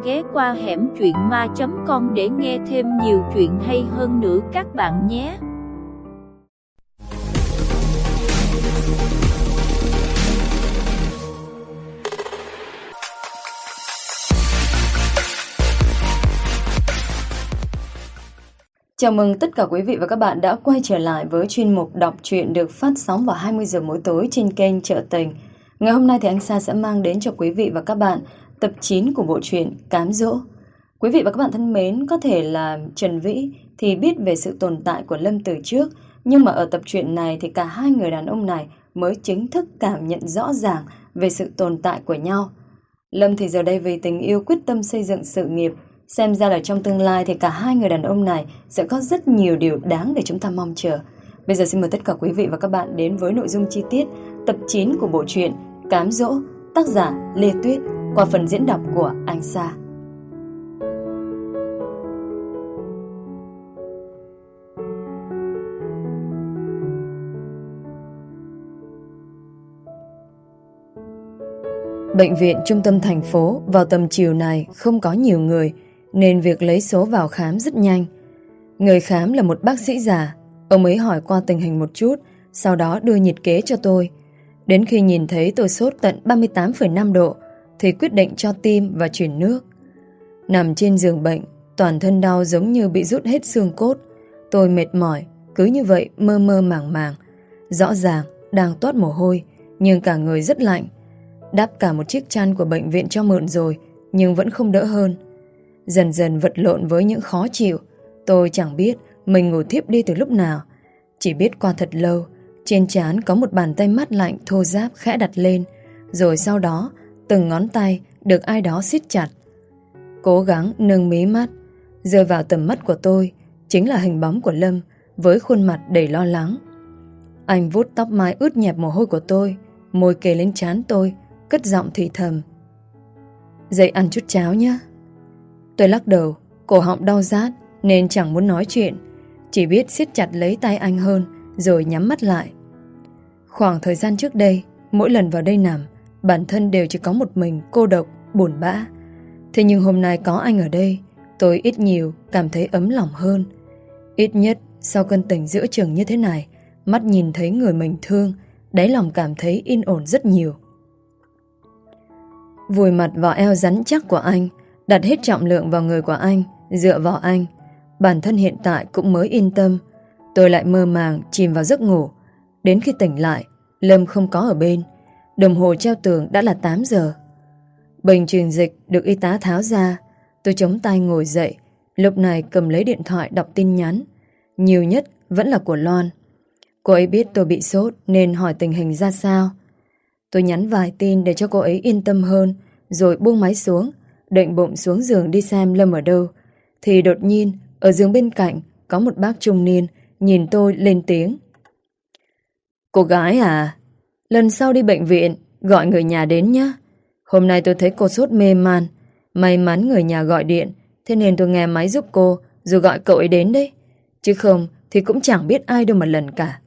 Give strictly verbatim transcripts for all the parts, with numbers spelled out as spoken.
ghé qua hẻm truyện ma chấm com để nghe thêm nhiều chuyện hay hơn nữa các bạn nhé. Chào mừng tất cả quý vị và các bạn đã quay trở lại với chuyên mục đọc truyện được phát sóng vào hai mươi giờ mỗi tối trên kênh Chợ Tình. Ngày hôm nay thì anh Sa sẽ mang đến cho quý vị và các bạn tập chín của bộ truyện Cám Dỗ. Quý vị và các bạn thân mến, có thể là Trần Vĩ thì biết về sự tồn tại của Lâm từ trước, nhưng mà ở tập truyện này thì cả hai người đàn ông này mới chính thức cảm nhận rõ ràng về sự tồn tại của nhau. Lâm thì giờ đây vì tình yêu quyết tâm xây dựng sự nghiệp, xem ra là trong tương lai thì cả hai người đàn ông này sẽ có rất nhiều điều đáng để chúng ta mong chờ. Bây giờ xin mời tất cả quý vị và các bạn đến với nội dung chi tiết tập chín của bộ truyện Cám Dỗ, tác giả Lê Tuyết, qua phần diễn đọc của anh Sa. Bệnh viện trung tâm thành phố vào tầm chiều này không có nhiều người, nên việc lấy số vào khám rất nhanh. Người khám là một bác sĩ già. Ông ấy hỏi qua tình hình một chút, sau đó đưa nhiệt kế cho tôi. Đến khi nhìn thấy tôi sốt tận ba mươi tám phẩy năm độ thì quyết định cho tim và chuyển nước. Nằm trên giường bệnh, toàn thân đau giống như bị rút hết xương cốt. Tôi mệt mỏi, cứ như vậy mơ mơ màng màng. Rõ ràng đang toát mồ hôi, nhưng cả người rất lạnh. Đắp cả một chiếc chăn của bệnh viện cho mượn rồi, nhưng vẫn không đỡ hơn. Dần dần vật lộn với những khó chịu. Tôi chẳng biết mình ngủ thiếp đi từ lúc nào. Chỉ biết qua thật lâu, trên trán có một bàn tay mát lạnh thô ráp khẽ đặt lên, rồi sau đó từng ngón tay được ai đó siết chặt. Cố gắng nâng mí mắt. Rơi vào tầm mắt của tôi chính là hình bóng của Lâm với khuôn mặt đầy lo lắng. Anh vuốt tóc mai ướt nhẹp mồ hôi của tôi, môi kề lên trán tôi, cất giọng thì thầm: "Dậy ăn chút cháo nhé." Tôi lắc đầu, cổ họng đau rát nên chẳng muốn nói chuyện, chỉ biết siết chặt lấy tay anh hơn rồi nhắm mắt lại. Khoảng thời gian trước đây, mỗi lần vào đây nằm, bản thân đều chỉ có một mình cô độc, buồn bã. Thế nhưng hôm nay có anh ở đây, tôi ít nhiều cảm thấy ấm lòng hơn. Ít nhất sau cơn tỉnh giữa chừng như thế này, mắt nhìn thấy người mình thương, đáy lòng cảm thấy yên ổn rất nhiều. Vùi mặt vào eo rắn chắc của anh, đặt hết trọng lượng vào người của anh, dựa vào anh. Bản thân hiện tại cũng mới yên tâm. Tôi lại mơ màng chìm vào giấc ngủ. Đến khi tỉnh lại, Lâm không có ở bên. Đồng hồ treo tường đã là tám giờ. Bình truyền dịch được y tá tháo ra. Tôi chống tay ngồi dậy, lúc này cầm lấy điện thoại đọc tin nhắn. Nhiều nhất vẫn là của Loan. Cô ấy biết tôi bị sốt nên hỏi tình hình ra sao. Tôi nhắn vài tin để cho cô ấy yên tâm hơn, rồi buông máy xuống, định bụng xuống giường đi xem Lâm ở đâu. Thì đột nhiên ở giường bên cạnh có một bác trung niên nhìn tôi lên tiếng: "Cô gái à, lần sau đi bệnh viện gọi người nhà đến nhé. Hôm nay tôi thấy cô sốt mê man. May mắn người nhà gọi điện, thế nên tôi nghe máy giúp cô rồi gọi cậu ấy đến đấy. Chứ không thì cũng chẳng biết ai đâu mà lần cả."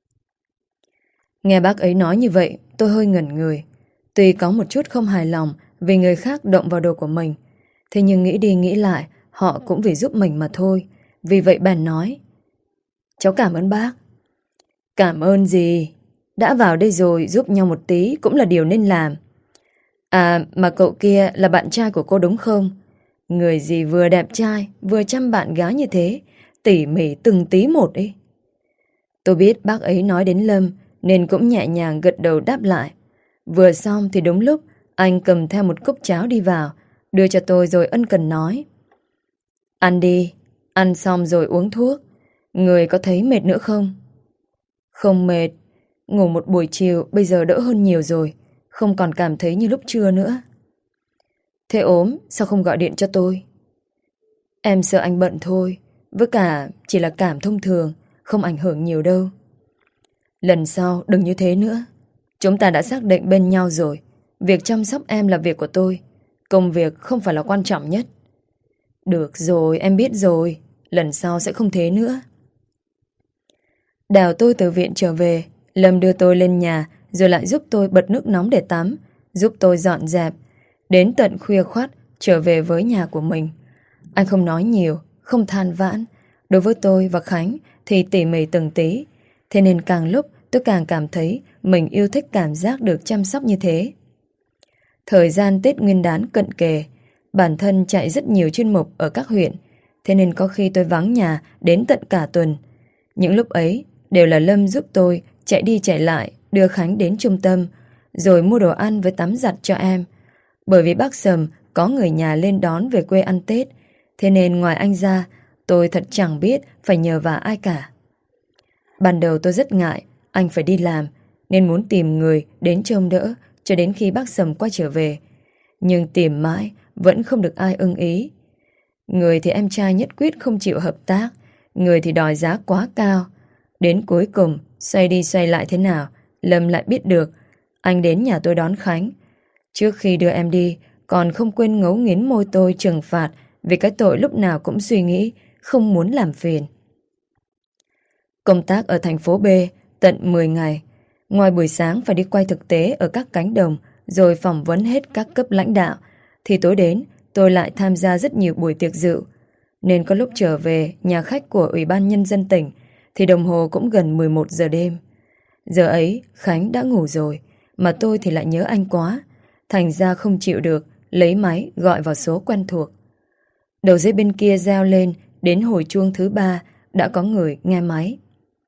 Nghe bác ấy nói như vậy, tôi hơi ngẩn người. Tuy có một chút không hài lòng vì người khác động vào đồ của mình, thế nhưng nghĩ đi nghĩ lại, họ cũng vì giúp mình mà thôi. Vì vậy bèn nói: "Cháu cảm ơn bác." "Cảm ơn gì? Đã vào đây rồi, giúp nhau một tí cũng là điều nên làm. À mà cậu kia là bạn trai của cô đúng không? Người gì vừa đẹp trai vừa chăm bạn gái như thế, tỉ mỉ từng tí một ấy." Tôi biết bác ấy nói đến Lâm nên cũng nhẹ nhàng gật đầu đáp lại. Vừa xong thì đúng lúc anh cầm theo một cốc cháo đi vào, đưa cho tôi rồi ân cần nói: "Ăn đi, ăn xong rồi uống thuốc. Người có thấy mệt nữa không?" "Không mệt, ngủ một buổi chiều bây giờ đỡ hơn nhiều rồi, không còn cảm thấy như lúc trưa nữa." "Thế ốm sao không gọi điện cho tôi?" "Em sợ anh bận thôi, với cả chỉ là cảm thông thường, không ảnh hưởng nhiều đâu." "Lần sau đừng như thế nữa. Chúng ta đã xác định bên nhau rồi. Việc chăm sóc em là việc của tôi, công việc không phải là quan trọng nhất." "Được rồi, em biết rồi. Lần sau sẽ không thế nữa." Đào tôi từ viện trở về, Lâm đưa tôi lên nhà rồi lại giúp tôi bật nước nóng để tắm, giúp tôi dọn dẹp. Đến tận khuya khoắt trở về với nhà của mình. Anh không nói nhiều, không than vãn. Đối với tôi và Khánh thì tỉ mỉ từng tí. Thế nên càng lúc tôi càng cảm thấy mình yêu thích cảm giác được chăm sóc như thế. Thời gian Tết Nguyên đán cận kề, bản thân chạy rất nhiều chuyên mục ở các huyện. Thế nên có khi tôi vắng nhà đến tận cả tuần. Những lúc ấy đều là Lâm giúp tôi chạy đi chạy lại, đưa Khánh đến trung tâm, rồi mua đồ ăn với tắm giặt cho em. Bởi vì bác Sầm có người nhà lên đón về quê ăn Tết, thế nên ngoài anh ra, tôi thật chẳng biết phải nhờ vả ai cả. Ban đầu tôi rất ngại anh phải đi làm, nên muốn tìm người đến trông đỡ cho đến khi bác Sầm quay trở về. Nhưng tìm mãi vẫn không được ai ưng ý. Người thì em trai nhất quyết không chịu hợp tác, người thì đòi giá quá cao. Đến cuối cùng, xoay đi xoay lại thế nào, Lâm lại biết được. Anh đến nhà tôi đón Khánh. Trước khi đưa em đi, còn không quên ngấu nghiến môi tôi trừng phạt vì cái tội lúc nào cũng suy nghĩ, không muốn làm phiền. Công tác ở thành phố B tận mười ngày. Ngoài buổi sáng phải đi quay thực tế ở các cánh đồng rồi phỏng vấn hết các cấp lãnh đạo, thì tối đến tôi lại tham gia rất nhiều buổi tiệc rượu. Nên có lúc trở về nhà khách của Ủy ban Nhân dân tỉnh thì đồng hồ cũng gần mười một giờ đêm. Giờ ấy Khánh đã ngủ rồi, mà tôi thì lại nhớ anh quá. Thành ra không chịu được, lấy máy gọi vào số quen thuộc. Đầu dây bên kia reo lên, đến hồi chuông thứ ba đã có người nghe máy.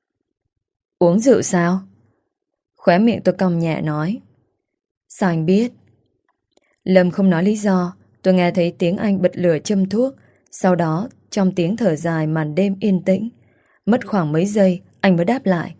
Uống rượu sao? Khóe miệng tôi cong nhẹ nói. Sao anh biết? Lâm không nói lý do. Tôi nghe thấy tiếng anh bật lửa châm thuốc. Sau đó trong tiếng thở dài màn đêm yên tĩnh, mất khoảng mấy giây anh mới đáp lại.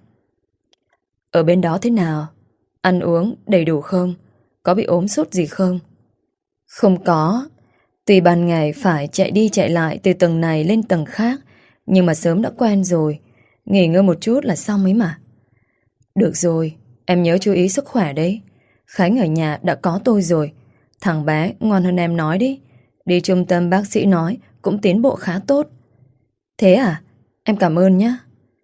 Ở bên đó thế nào? Ăn uống đầy đủ không? Có bị ốm sốt gì không? Không có. Tuy ban ngày phải chạy đi chạy lại từ tầng này lên tầng khác, nhưng mà sớm đã quen rồi. Nghỉ ngơi một chút là xong ấy mà. Được rồi, em nhớ chú ý sức khỏe đấy. Khánh ở nhà đã có tôi rồi. Thằng bé ngoan hơn em nói đi. Đi trung tâm bác sĩ nói cũng tiến bộ khá tốt. Thế à? Em cảm ơn nhé.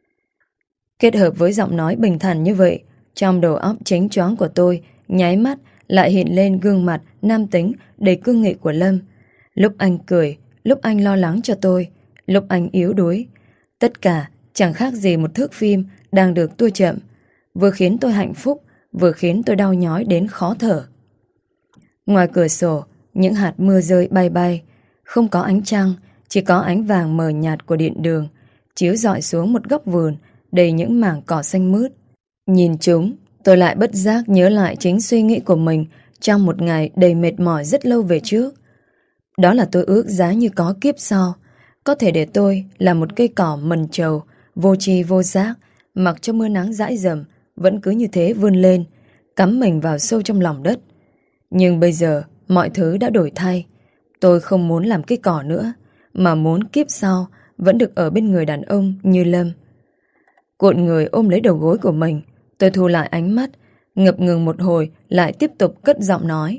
Kết hợp với giọng nói bình thản như vậy, trong đầu óc chánh choáng của tôi nháy mắt lại hiện lên gương mặt nam tính đầy cương nghị của Lâm. Lúc anh cười, lúc anh lo lắng cho tôi, lúc anh yếu đuối. Tất cả chẳng khác gì một thước phim đang được tua chậm, vừa khiến tôi hạnh phúc, vừa khiến tôi đau nhói đến khó thở. Ngoài cửa sổ, những hạt mưa rơi bay bay, không có ánh trăng, chỉ có ánh vàng mờ nhạt của điện đường chiếu rọi xuống một góc vườn đầy những mảng cỏ xanh mướt. Nhìn chúng, tôi lại bất giác nhớ lại chính suy nghĩ của mình trong một ngày đầy mệt mỏi rất lâu về trước. Đó là tôi ước giá như có kiếp sau, có thể để tôi là một cây cỏ mần trầu, vô tri vô giác, mặc cho mưa nắng dãi dầm, vẫn cứ như thế vươn lên, cắm mình vào sâu trong lòng đất. Nhưng bây giờ, mọi thứ đã đổi thay. Tôi không muốn làm cây cỏ nữa, mà muốn kiếp sau vẫn được ở bên người đàn ông như Lâm. Cuộn người ôm lấy đầu gối của mình, tôi thu lại ánh mắt, ngập ngừng một hồi lại tiếp tục cất giọng nói.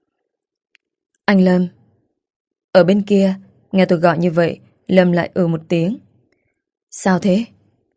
Anh Lâm. Ở bên kia, nghe tôi gọi như vậy, Lâm lại ừ một tiếng. Sao thế?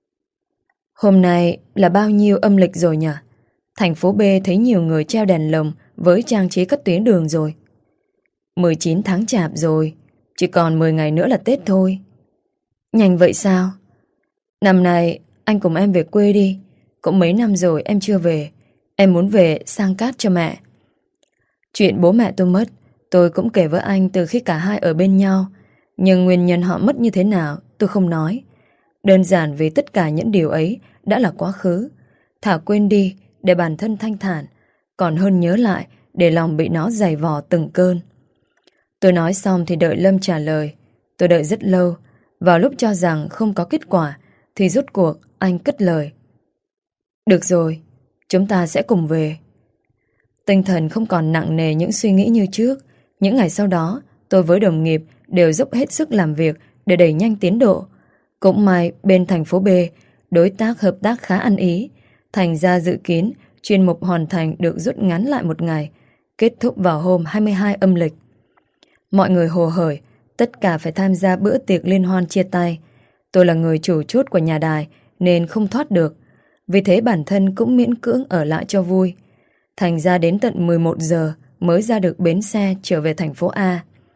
Hôm nay là bao nhiêu âm lịch rồi nhỉ? Thành phố B thấy nhiều người treo đèn lồng với trang trí các tuyến đường rồi. mười chín tháng chạp rồi, chỉ còn mười ngày nữa là Tết thôi. Nhanh vậy sao? Năm nay anh cùng em về quê đi. Cũng mấy năm rồi em chưa về. Em muốn về sang cát cho mẹ. Chuyện bố mẹ tôi mất, tôi cũng kể với anh từ khi cả hai ở bên nhau. Nhưng nguyên nhân họ mất như thế nào tôi không nói. Đơn giản vì tất cả những điều ấy đã là quá khứ. Thả quên đi để bản thân thanh thản, còn hơn nhớ lại để lòng bị nó giày vò từng cơn. Tôi nói xong thì đợi Lâm trả lời. Tôi đợi rất lâu. Vào lúc cho rằng không có kết quả thì rốt cuộc anh cất lời. Được rồi, chúng ta sẽ cùng về. Tinh thần không còn nặng nề những suy nghĩ như trước. Những ngày sau đó, tôi với đồng nghiệp đều dốc hết sức làm việc để đẩy nhanh tiến độ. Cũng may bên thành phố B, đối tác hợp tác khá ăn ý. Thành ra dự kiến chuyên mục hoàn thành được rút ngắn lại một ngày, kết thúc vào hôm hai mươi hai âm lịch. Mọi người hồ hởi, tất cả phải tham gia bữa tiệc liên hoan chia tay. Tôi là người chủ chốt của nhà đài nên không thoát được. Vì thế bản thân cũng miễn cưỡng ở lại cho vui. Thành ra đến tận mười một giờ mới ra được bến xe trở về thành phố A.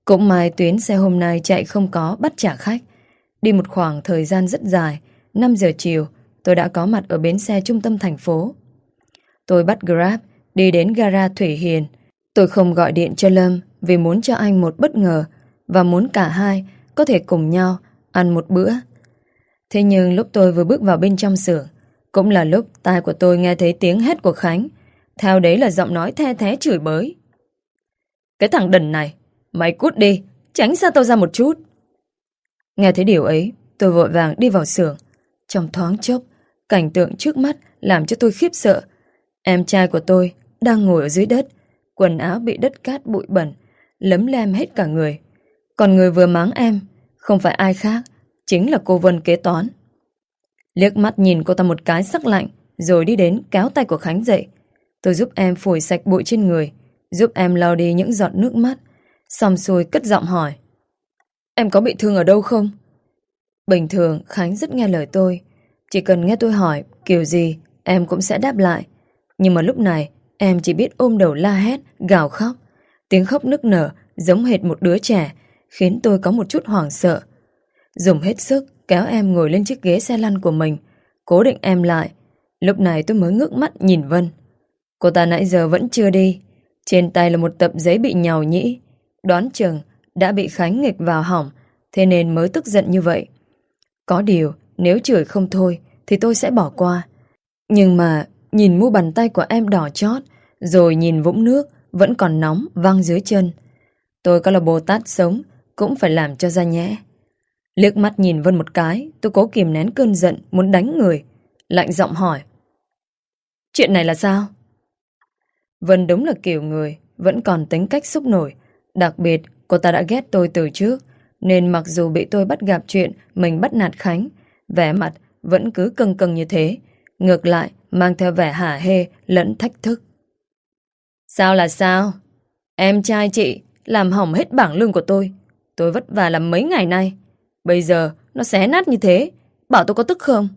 Cũng may tuyến xe hôm nay chạy không có bắt trả khách. Đi một khoảng thời gian rất dài, năm giờ chiều, tôi đã có mặt ở bến xe trung tâm thành phố. Tôi bắt Grab, đi đến gara Thủy Hiền. Tôi không gọi điện cho Lâm vì muốn cho anh một bất ngờ và muốn cả hai có thể cùng nhau ăn một bữa. Thế nhưng lúc tôi vừa bước vào bên trong xưởng, cũng là lúc tai của tôi nghe thấy tiếng hét của Khánh. Theo đấy là giọng nói the thé chửi bới. Cái thằng đần này, mày cút đi, tránh xa tao ra một chút. Nghe thấy điều ấy, tôi vội vàng đi vào xưởng. Trong thoáng chốc, cảnh tượng trước mắt làm cho tôi khiếp sợ. Em trai của tôi đang ngồi ở dưới đất, quần áo bị đất cát bụi bẩn, lấm lem hết cả người. Còn người vừa mắng em không phải ai khác, chính là cô Vân kế toán. Liếc mắt nhìn cô ta một cái sắc lạnh, rồi đi đến kéo tay của Khánh dậy. Tôi giúp em phủi sạch bụi trên người, giúp em lau đi những giọt nước mắt, xong xuôi cất giọng hỏi. Em có bị thương ở đâu không? Bình thường Khánh rất nghe lời tôi. Chỉ cần nghe tôi hỏi kiểu gì em cũng sẽ đáp lại. Nhưng mà lúc này em chỉ biết ôm đầu la hét, gào khóc. Tiếng khóc nức nở giống hệt một đứa trẻ, khiến tôi có một chút hoảng sợ. Dùng hết sức kéo em ngồi lên chiếc ghế xe lăn của mình, cố định em lại. Lúc này tôi mới ngước mắt nhìn Vân. Cô ta nãy giờ vẫn chưa đi. Trên tay là một tập giấy bị nhàu nhĩ. Đoán chừng đã bị Khánh nghịch vào hỏng, thế nên mới tức giận như vậy. Có điều nếu chửi không thôi thì tôi sẽ bỏ qua. Nhưng mà nhìn mu bàn tay của em đỏ chót, rồi nhìn vũng nước vẫn còn nóng văng dưới chân. Tôi có là Bồ Tát sống cũng phải làm cho ra nhẽ. Liếc mắt nhìn Vân một cái, tôi cố kìm nén cơn giận muốn đánh người, lạnh giọng hỏi. Chuyện này là sao? Vân đúng là kiểu người vẫn còn tính cách xúc nổi. Đặc biệt cô ta đã ghét tôi từ trước, nên mặc dù bị tôi bắt gặp chuyện mình bắt nạt Khánh, vẻ mặt vẫn cứ căng căng như thế, ngược lại mang theo vẻ hả hê lẫn thách thức. Sao là sao? Em trai chị làm hỏng hết bảng lương của tôi. Tôi vất vả làm mấy ngày nay, bây giờ nó xé nát như thế, bảo tôi có tức không?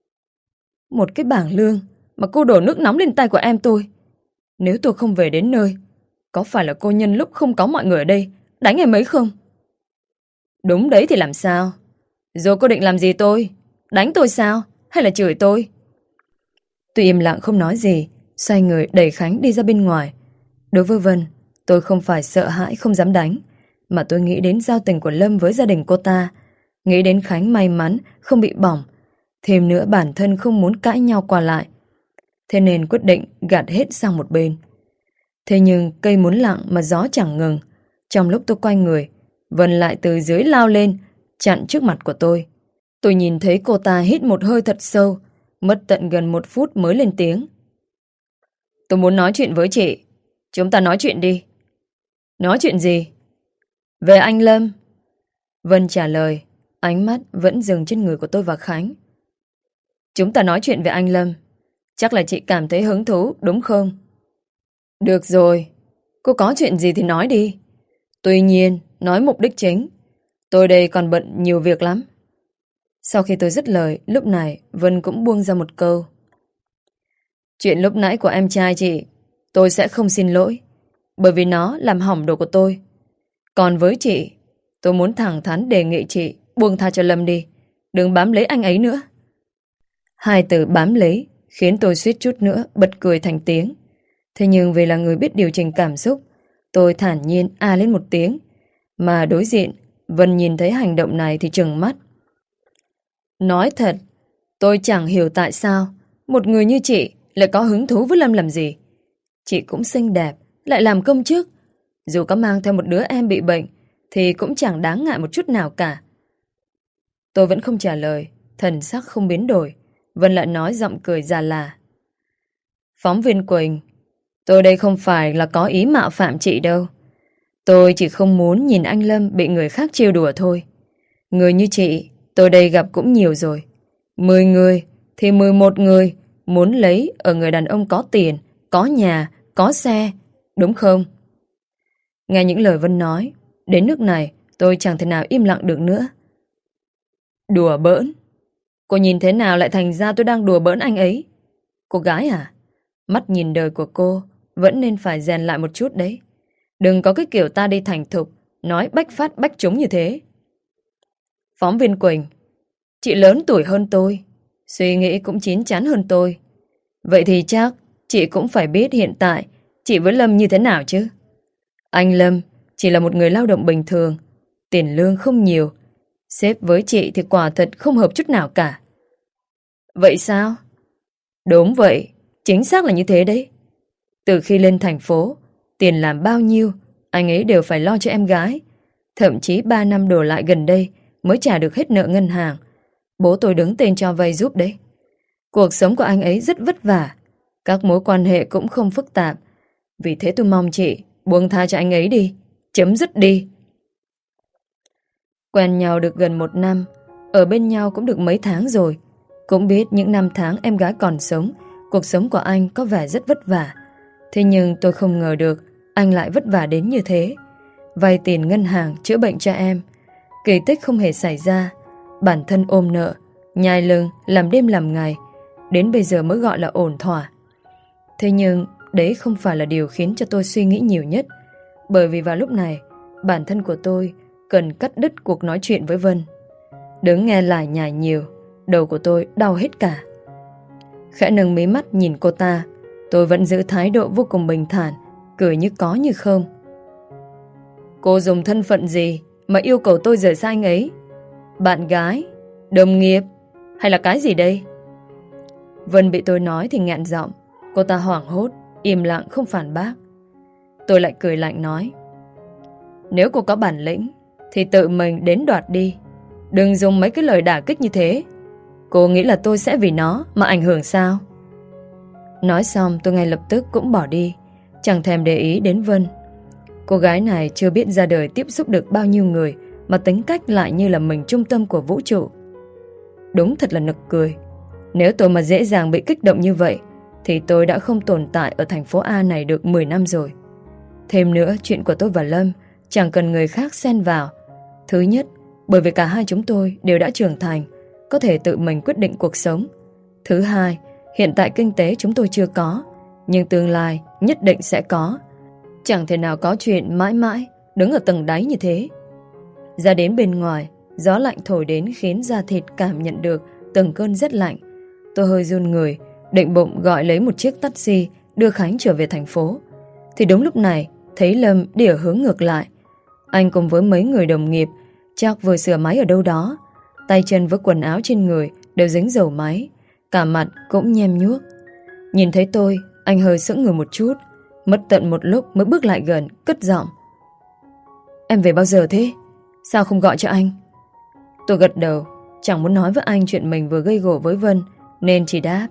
Một cái bảng lương mà cô đổ nước nóng lên tay của em tôi. Nếu tôi không về đến nơi, có phải là cô nhân lúc không có mọi người ở đây đánh em ấy không? Đúng đấy thì làm sao? Rồi cô định làm gì tôi? Đánh tôi sao? Hay là chửi tôi? Tôi im lặng không nói gì, xoay người đẩy Khánh đi ra bên ngoài. Đối với Vân, tôi không phải sợ hãi không dám đánh, mà tôi nghĩ đến giao tình của Lâm với gia đình cô ta, nghĩ đến Khánh may mắn không bị bỏng, thêm nữa bản thân không muốn cãi nhau qua lại. Thế nên quyết định gạt hết sang một bên. Thế nhưng cây muốn lặng mà gió chẳng ngừng. Trong lúc tôi quay người, Vân lại từ dưới lao lên, chặn trước mặt của tôi. Tôi nhìn thấy cô ta hít một hơi thật sâu, mất tận gần một phút mới lên tiếng. Tôi muốn nói chuyện với chị. Chúng ta nói chuyện đi. Nói chuyện gì? Về anh Lâm. Vân trả lời, ánh mắt vẫn dừng trên người của tôi và Khánh. Chúng ta nói chuyện về anh Lâm. Chắc là chị cảm thấy hứng thú, đúng không? Được rồi, cô có chuyện gì thì nói đi. Tuy nhiên, nói mục đích chính. Tôi đây còn bận nhiều việc lắm. Sau khi tôi dứt lời, lúc này Vân cũng buông ra một câu. Chuyện lúc nãy của em trai chị, tôi sẽ không xin lỗi, bởi vì nó làm hỏng đồ của tôi. Còn với chị, tôi muốn thẳng thắn đề nghị chị buông tha cho Lâm đi, đừng bám lấy anh ấy nữa. Hai từ bám lấy khiến tôi suýt chút nữa bật cười thành tiếng. Thế nhưng vì là người biết điều chỉnh cảm xúc, tôi thản nhiên a lên một tiếng. Mà đối diện, Vân nhìn thấy hành động này thì trừng mắt. Nói thật, tôi chẳng hiểu tại sao một người như chị lại có hứng thú với Lâm làm gì. Chị cũng xinh đẹp, lại làm công chức. Dù có mang theo một đứa em bị bệnh thì cũng chẳng đáng ngại một chút nào cả. Tôi vẫn không trả lời, thần sắc không biến đổi. Vân lại nói giọng cười già là. Phóng viên Quỳnh, tôi đây không phải là có ý mạo phạm chị đâu. Tôi chỉ không muốn nhìn anh Lâm bị người khác trêu đùa thôi. Người như chị, tôi đây gặp cũng nhiều rồi. Mười người thì mười một người muốn lấy ở người đàn ông có tiền, có nhà, có xe, đúng không? Nghe những lời Vân nói, đến nước này tôi chẳng thể nào im lặng được nữa. Đùa bỡn? Cô nhìn thế nào lại thành ra tôi đang đùa bỡn anh ấy? Cô gái à? Mắt nhìn đời của cô vẫn nên phải rèn lại một chút đấy. Đừng có cái kiểu ta đi thành thục nói bách phát bách trúng như thế. Phóng viên Quỳnh, chị lớn tuổi hơn tôi, suy nghĩ cũng chín chắn hơn tôi. Vậy thì chắc chị cũng phải biết hiện tại chị với Lâm như thế nào chứ. Anh Lâm chỉ là một người lao động bình thường, tiền lương không nhiều. Sếp với chị thì quả thật không hợp chút nào cả. Vậy sao? Đúng vậy, chính xác là như thế đấy. Từ khi lên thành phố, tiền làm bao nhiêu, anh ấy đều phải lo cho em gái. Thậm chí ba năm đổ lại gần đây mới trả được hết nợ ngân hàng. Bố tôi đứng tên cho vay giúp đấy. Cuộc sống của anh ấy rất vất vả, các mối quan hệ cũng không phức tạp. Vì thế tôi mong chị buông tha cho anh ấy đi, chấm dứt đi. Quen nhau được gần một năm, ở bên nhau cũng được mấy tháng rồi. Cũng biết những năm tháng em gái còn sống, cuộc sống của anh có vẻ rất vất vả. Thế nhưng tôi không ngờ được anh lại vất vả đến như thế. Vay tiền ngân hàng chữa bệnh cho em, kỳ tích không hề xảy ra. Bản thân ôm nợ, nhai lưng, làm đêm làm ngày, đến bây giờ mới gọi là ổn thỏa. Thế nhưng đấy không phải là điều khiến cho tôi suy nghĩ nhiều nhất. Bởi vì vào lúc này, bản thân của tôi cần cắt đứt cuộc nói chuyện với Vân. Đứng nghe lải nhải nhiều, đầu của tôi đau hết cả. Khẽ nâng mí mắt nhìn cô ta, tôi vẫn giữ thái độ vô cùng bình thản, cười như có như không. Cô dùng thân phận gì mà yêu cầu tôi rời xa anh ấy? Bạn gái, đồng nghiệp hay là cái gì đây? Vân bị tôi nói thì nghẹn giọng. Cô ta hoảng hốt, im lặng không phản bác. Tôi lại cười lạnh nói, nếu cô có bản lĩnh thì tự mình đến đoạt đi, đừng dùng mấy cái lời đả kích như thế. Cô nghĩ là tôi sẽ vì nó mà ảnh hưởng sao? Nói xong tôi ngay lập tức cũng bỏ đi, chẳng thèm để ý đến Vân. Cô gái này chưa biết ra đời tiếp xúc được bao nhiêu người mà tính cách lại như là mình trung tâm của vũ trụ. Đúng thật là nực cười. Nếu tôi mà dễ dàng bị kích động như vậy thì tôi đã không tồn tại ở thành phố A này được mười năm rồi. Thêm nữa, chuyện của tôi và Lâm chẳng cần người khác xen vào. Thứ nhất, bởi vì cả hai chúng tôi đều đã trưởng thành, có thể tự mình quyết định cuộc sống. Thứ hai, hiện tại kinh tế chúng tôi chưa có, nhưng tương lai nhất định sẽ có. Chẳng thể nào có chuyện mãi mãi đứng ở tầng đáy như thế. Ra đến bên ngoài, gió lạnh thổi đến khiến da thịt cảm nhận được từng cơn rét lạnh. Tôi hơi run người, định bụng gọi lấy một chiếc taxi đưa Khánh trở về thành phố. Thì đúng lúc này thấy Lâm đi ở hướng ngược lại. Anh cùng với mấy người đồng nghiệp chắc vừa sửa máy ở đâu đó. Tay chân với quần áo trên người đều dính dầu máy, cả mặt cũng nhem nhuốc. Nhìn thấy tôi, anh hơi sững người một chút, mất tận một lúc mới bước lại gần, cất giọng. Em về bao giờ thế? Sao không gọi cho anh? Tôi gật đầu, chẳng muốn nói với anh chuyện mình vừa gây gổ với Vân, nên chỉ đáp.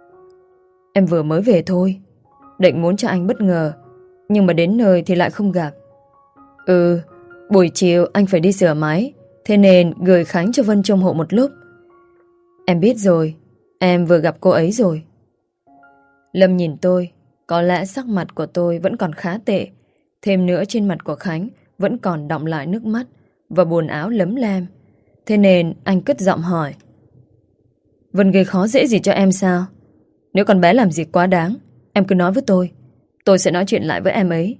Em vừa mới về thôi, định muốn cho anh bất ngờ, nhưng mà đến nơi thì lại không gặp. Ừ, buổi chiều anh phải đi sửa máy, thế nên gửi Khánh cho Vân trông hộ một lúc. Em biết rồi, em vừa gặp cô ấy rồi. Lâm nhìn tôi, có lẽ sắc mặt của tôi vẫn còn khá tệ. Thêm nữa trên mặt của Khánh vẫn còn đọng lại nước mắt và buồn áo lấm lem. Thế nên anh cất giọng hỏi. Vân gây khó dễ gì cho em sao? Nếu con bé làm gì quá đáng, em cứ nói với tôi, tôi sẽ nói chuyện lại với em ấy.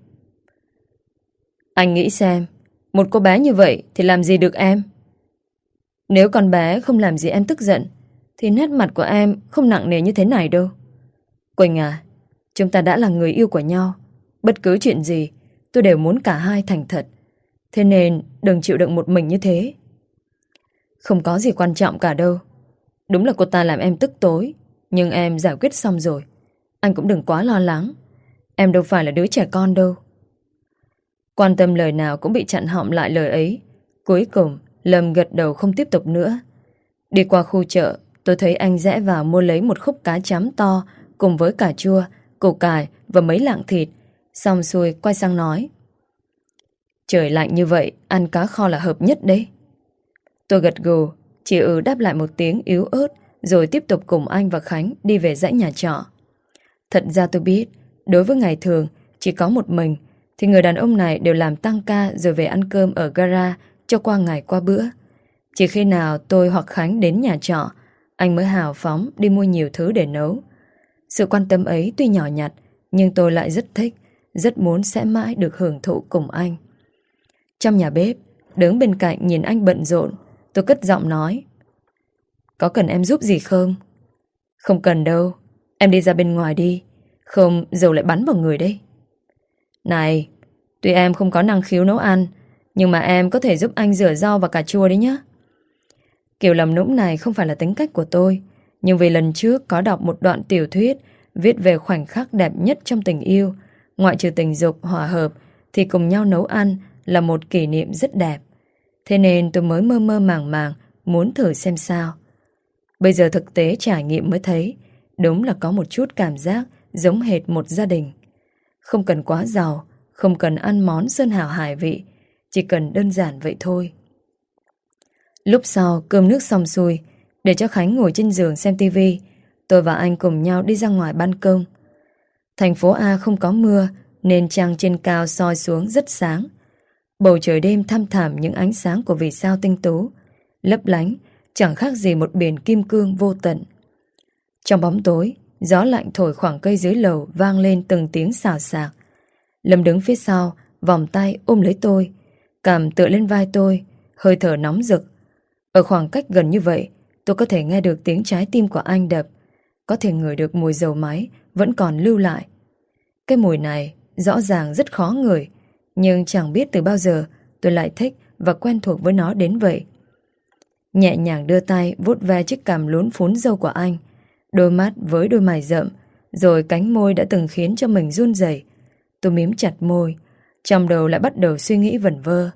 Anh nghĩ xem, một cô bé như vậy thì làm gì được em? Nếu con bé không làm gì em tức giận thì nét mặt của em không nặng nề như thế này đâu. Quỳnh à, chúng ta đã là người yêu của nhau, bất cứ chuyện gì tôi đều muốn cả hai thành thật. Thế nên đừng chịu đựng một mình như thế. Không có gì quan trọng cả đâu. Đúng là cô ta làm em tức tối, nhưng em giải quyết xong rồi. Anh cũng đừng quá lo lắng. Em đâu phải là đứa trẻ con đâu. Quan tâm lời nào cũng bị chặn họng lại lời ấy. Cuối cùng Lâm gật đầu không tiếp tục nữa. Đi qua khu chợ, tôi thấy anh rẽ vào mua lấy một khúc cá chấm to cùng với cà chua, củ cải và mấy lạng thịt. Xong xuôi quay sang nói. Trời lạnh như vậy, ăn cá kho là hợp nhất đấy. Tôi gật gù, chỉ ừ đáp lại một tiếng yếu ớt, rồi tiếp tục cùng anh và Khánh đi về dãy nhà trọ. Thật ra tôi biết, đối với ngày thường chỉ có một mình, thì người đàn ông này đều làm tăng ca rồi về ăn cơm ở gara cho qua ngày qua bữa. Chỉ khi nào tôi hoặc Khánh đến nhà trọ, anh mới hào phóng đi mua nhiều thứ để nấu. Sự quan tâm ấy tuy nhỏ nhặt, nhưng tôi lại rất thích, rất muốn sẽ mãi được hưởng thụ cùng anh. Trong nhà bếp, đứng bên cạnh nhìn anh bận rộn, tôi cất giọng nói: Có cần em giúp gì không? Không cần đâu, em đi ra bên ngoài đi, không dầu lại bắn vào người đấy. Này, tuy em không có năng khiếu nấu ăn, nhưng mà em có thể giúp anh rửa rau và cà chua đấy nhé. Kiểu làm nũng này không phải là tính cách của tôi, nhưng vì lần trước có đọc một đoạn tiểu thuyết viết về khoảnh khắc đẹp nhất trong tình yêu, ngoại trừ tình dục hòa hợp thì cùng nhau nấu ăn là một kỷ niệm rất đẹp. Thế nên tôi mới mơ mơ màng màng muốn thử xem sao. Bây giờ thực tế trải nghiệm mới thấy đúng là có một chút cảm giác giống hệt một gia đình. Không cần quá giàu, không cần ăn món sơn hào hải vị, chỉ cần đơn giản vậy thôi. Lúc sau cơm nước xong xuôi, để cho Khánh ngồi trên giường xem tivi, tôi và anh cùng nhau đi ra ngoài ban công. Thành phố A không có mưa nên trăng trên cao soi xuống rất sáng. Bầu trời đêm thăm thẳm những ánh sáng của vì sao tinh tú, lấp lánh, chẳng khác gì một biển kim cương vô tận. Trong bóng tối, gió lạnh thổi khoảng cây dưới lầu vang lên từng tiếng xào xạc. Lâm đứng phía sau, vòng tay ôm lấy tôi, cằm tựa lên vai tôi, hơi thở nóng rực. Ở khoảng cách gần như vậy, tôi có thể nghe được tiếng trái tim của anh đập, có thể ngửi được mùi dầu máy vẫn còn lưu lại. Cái mùi này rõ ràng rất khó ngửi, nhưng chẳng biết từ bao giờ tôi lại thích và quen thuộc với nó đến vậy. Nhẹ nhàng đưa tay vuốt ve chiếc cằm lún phún râu của anh, đôi mắt với đôi mày rậm, rồi cánh môi đã từng khiến cho mình run rẩy. Tôi mím chặt môi, trong đầu lại bắt đầu suy nghĩ vẩn vơ.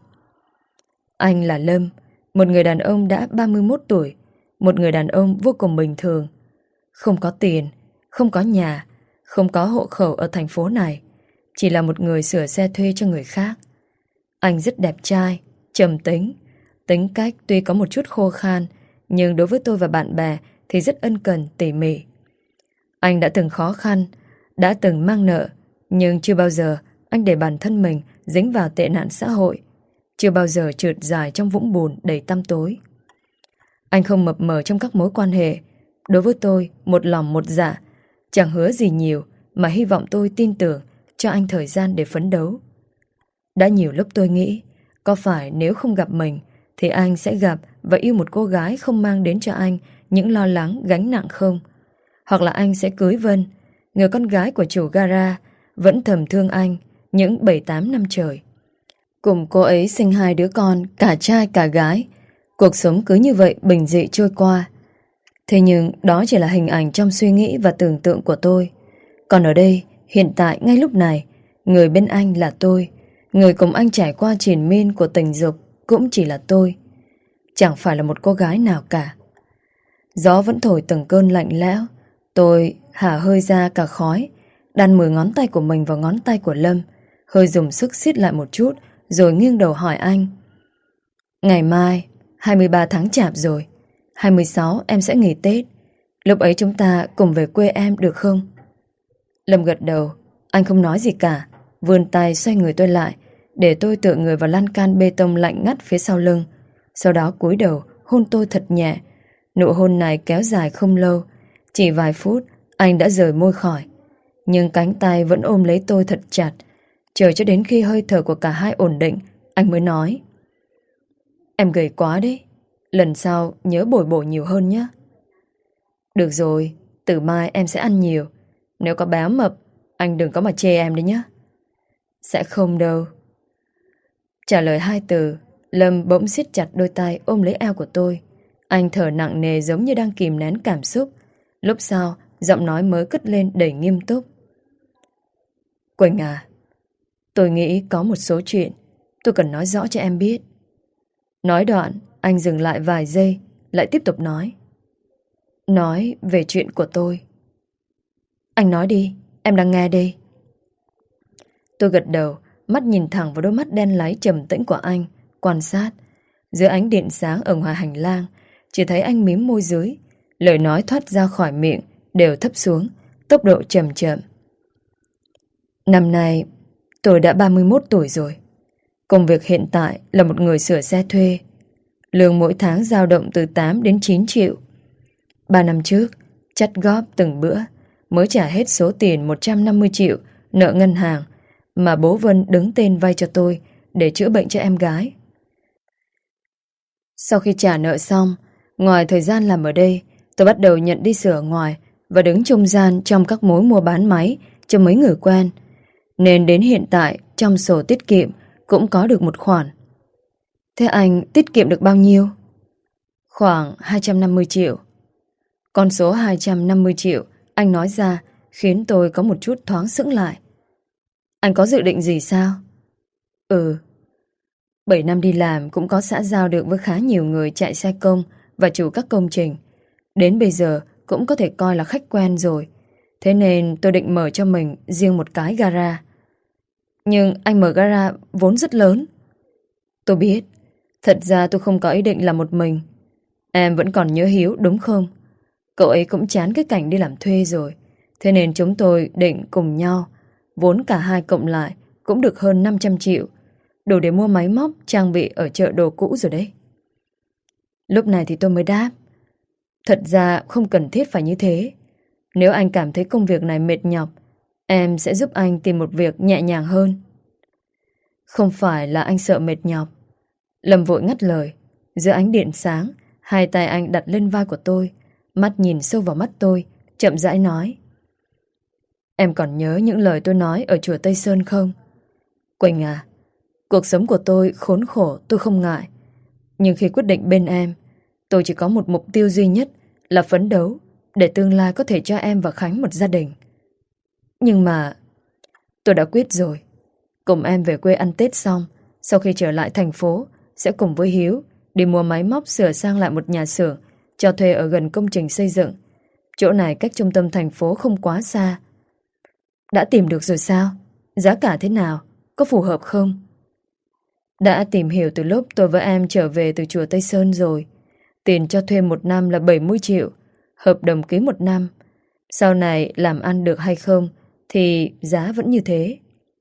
Anh là Lâm, một người đàn ông đã ba mươi mốt tuổi, một người đàn ông vô cùng bình thường. Không có tiền, không có nhà, không có hộ khẩu ở thành phố này, chỉ là một người sửa xe thuê cho người khác. Anh rất đẹp trai, trầm tính, tính cách tuy có một chút khô khan, nhưng đối với tôi và bạn bè thì rất ân cần, tỉ mỉ. Anh đã từng khó khăn, đã từng mang nợ, nhưng chưa bao giờ anh để bản thân mình dính vào tệ nạn xã hội, chưa bao giờ trượt dài trong vũng bùn đầy tăm tối. Anh không mập mờ trong các mối quan hệ. Đối với tôi, một lòng một dạ, chẳng hứa gì nhiều mà hy vọng tôi tin tưởng, cho anh thời gian để phấn đấu. Đã nhiều lúc tôi nghĩ, có phải nếu không gặp mình thì anh sẽ gặp và yêu một cô gái không mang đến cho anh những lo lắng, gánh nặng không? Hoặc là anh sẽ cưới Vân, người con gái của chủ gara, vẫn thầm thương anh những bảy tám năm trời. Cùng cô ấy sinh hai đứa con, cả trai cả gái. Cuộc sống cứ như vậy bình dị trôi qua. Thế nhưng đó chỉ là hình ảnh trong suy nghĩ và tưởng tượng của tôi. Còn ở đây, hiện tại ngay lúc này, người bên anh là tôi. Người cùng anh trải qua triền miên của tình dục cũng chỉ là tôi, chẳng phải là một cô gái nào cả. Gió vẫn thổi từng cơn lạnh lẽo. Tôi hả hơi ra cả khói, đan mười ngón tay của mình vào ngón tay của Lâm, hơi dùng sức siết lại một chút, rồi nghiêng đầu hỏi anh: Ngày mai hai mươi ba tháng chạp rồi, hai mươi sáu em sẽ nghỉ Tết. Lúc ấy chúng ta cùng về quê em được không? Lâm gật đầu. Anh không nói gì cả, vươn tay xoay người tôi lại, để tôi tựa người vào lan can bê tông lạnh ngắt phía sau lưng. Sau đó cúi đầu hôn tôi thật nhẹ. Nụ hôn này kéo dài không lâu, chỉ vài phút anh đã rời môi khỏi, nhưng cánh tay vẫn ôm lấy tôi thật chặt. Chờ cho đến khi hơi thở của cả hai ổn định, anh mới nói: Em gầy quá đấy, lần sau nhớ bồi bổ nhiều hơn nhé. Được rồi, từ mai em sẽ ăn nhiều. Nếu có béo mập, anh đừng có mà chê em đấy nhé. Sẽ không đâu. Trả lời hai từ, Lâm bỗng siết chặt đôi tay ôm lấy eo của tôi. Anh thở nặng nề giống như đang kìm nén cảm xúc. Lúc sau, giọng nói mới cất lên đầy nghiêm túc: Quỳnh à, tôi nghĩ có một số chuyện tôi cần nói rõ cho em biết. Nói đoạn, anh dừng lại vài giây, lại tiếp tục nói: Nói về chuyện của tôi. Anh nói đi, em đang nghe đây. Tôi gật đầu, mắt nhìn thẳng vào đôi mắt đen láy trầm tĩnh của anh, quan sát. Dưới ánh điện sáng ở ngoài hành lang, chỉ thấy anh mím môi dưới, lời nói thoát ra khỏi miệng đều thấp xuống, tốc độ chậm chậm. Năm nay tôi đã ba mươi mốt tuổi rồi. Công việc hiện tại là một người sửa xe thuê. Lương mỗi tháng dao động từ tám đến chín triệu. Ba năm trước, chắt góp từng bữa mới trả hết số tiền một trăm năm mươi triệu nợ ngân hàng mà bố Vân đứng tên vay cho tôi để chữa bệnh cho em gái. Sau khi trả nợ xong, ngoài thời gian làm ở đây, tôi bắt đầu nhận đi sửa ngoài và đứng trung gian trong các mối mua bán máy cho mấy người quen. Nên đến hiện tại trong sổ tiết kiệm cũng có được một khoản. Thế anh tiết kiệm được bao nhiêu? Khoảng hai trăm năm mươi triệu. Con số hai trăm năm mươi triệu anh nói ra khiến tôi có một chút thoáng sững lại. Anh có dự định gì sao? Ừ. bảy năm đi làm cũng có xã giao được với khá nhiều người chạy xe công và chủ các công trình. Đến bây giờ cũng có thể coi là khách quen rồi. Thế nên tôi định mở cho mình riêng một cái gara. Nhưng anh mở gara vốn rất lớn. Tôi biết. Thật ra tôi không có ý định làm một mình. Em vẫn còn nhớ Hiếu đúng không? Cậu ấy cũng chán cái cảnh đi làm thuê rồi. Thế nên chúng tôi định cùng nhau. Vốn cả hai cộng lại cũng được hơn năm trăm triệu. Đủ để mua máy móc trang bị ở chợ đồ cũ rồi đấy. Lúc này thì tôi mới đáp. Thật ra không cần thiết phải như thế. Nếu anh cảm thấy công việc này mệt nhọc, em sẽ giúp anh tìm một việc nhẹ nhàng hơn. Không phải là anh sợ mệt nhọc. Lâm vội ngắt lời. Giữa ánh điện sáng, hai tay anh đặt lên vai của tôi, mắt nhìn sâu vào mắt tôi, chậm rãi nói. Em còn nhớ những lời tôi nói ở chùa Tây Sơn không? Quỳnh à, cuộc sống của tôi khốn khổ tôi không ngại. Nhưng khi quyết định bên em, tôi chỉ có một mục tiêu duy nhất là phấn đấu để tương lai có thể cho em và Khánh một gia đình. Nhưng mà tôi đã quyết rồi. Cùng em về quê ăn Tết xong, sau khi trở lại thành phố sẽ cùng với Hiếu đi mua máy móc sửa sang lại một nhà xưởng cho thuê ở gần công trình xây dựng. Chỗ này cách trung tâm thành phố không quá xa. Đã tìm được rồi sao? Giá cả thế nào? Có phù hợp không? Đã tìm hiểu từ lúc tôi với em trở về từ chùa Tây Sơn rồi. Tiền cho thuê một năm là bảy mươi triệu. Hợp đồng ký một năm. Sau này làm ăn được hay không thì giá vẫn như thế.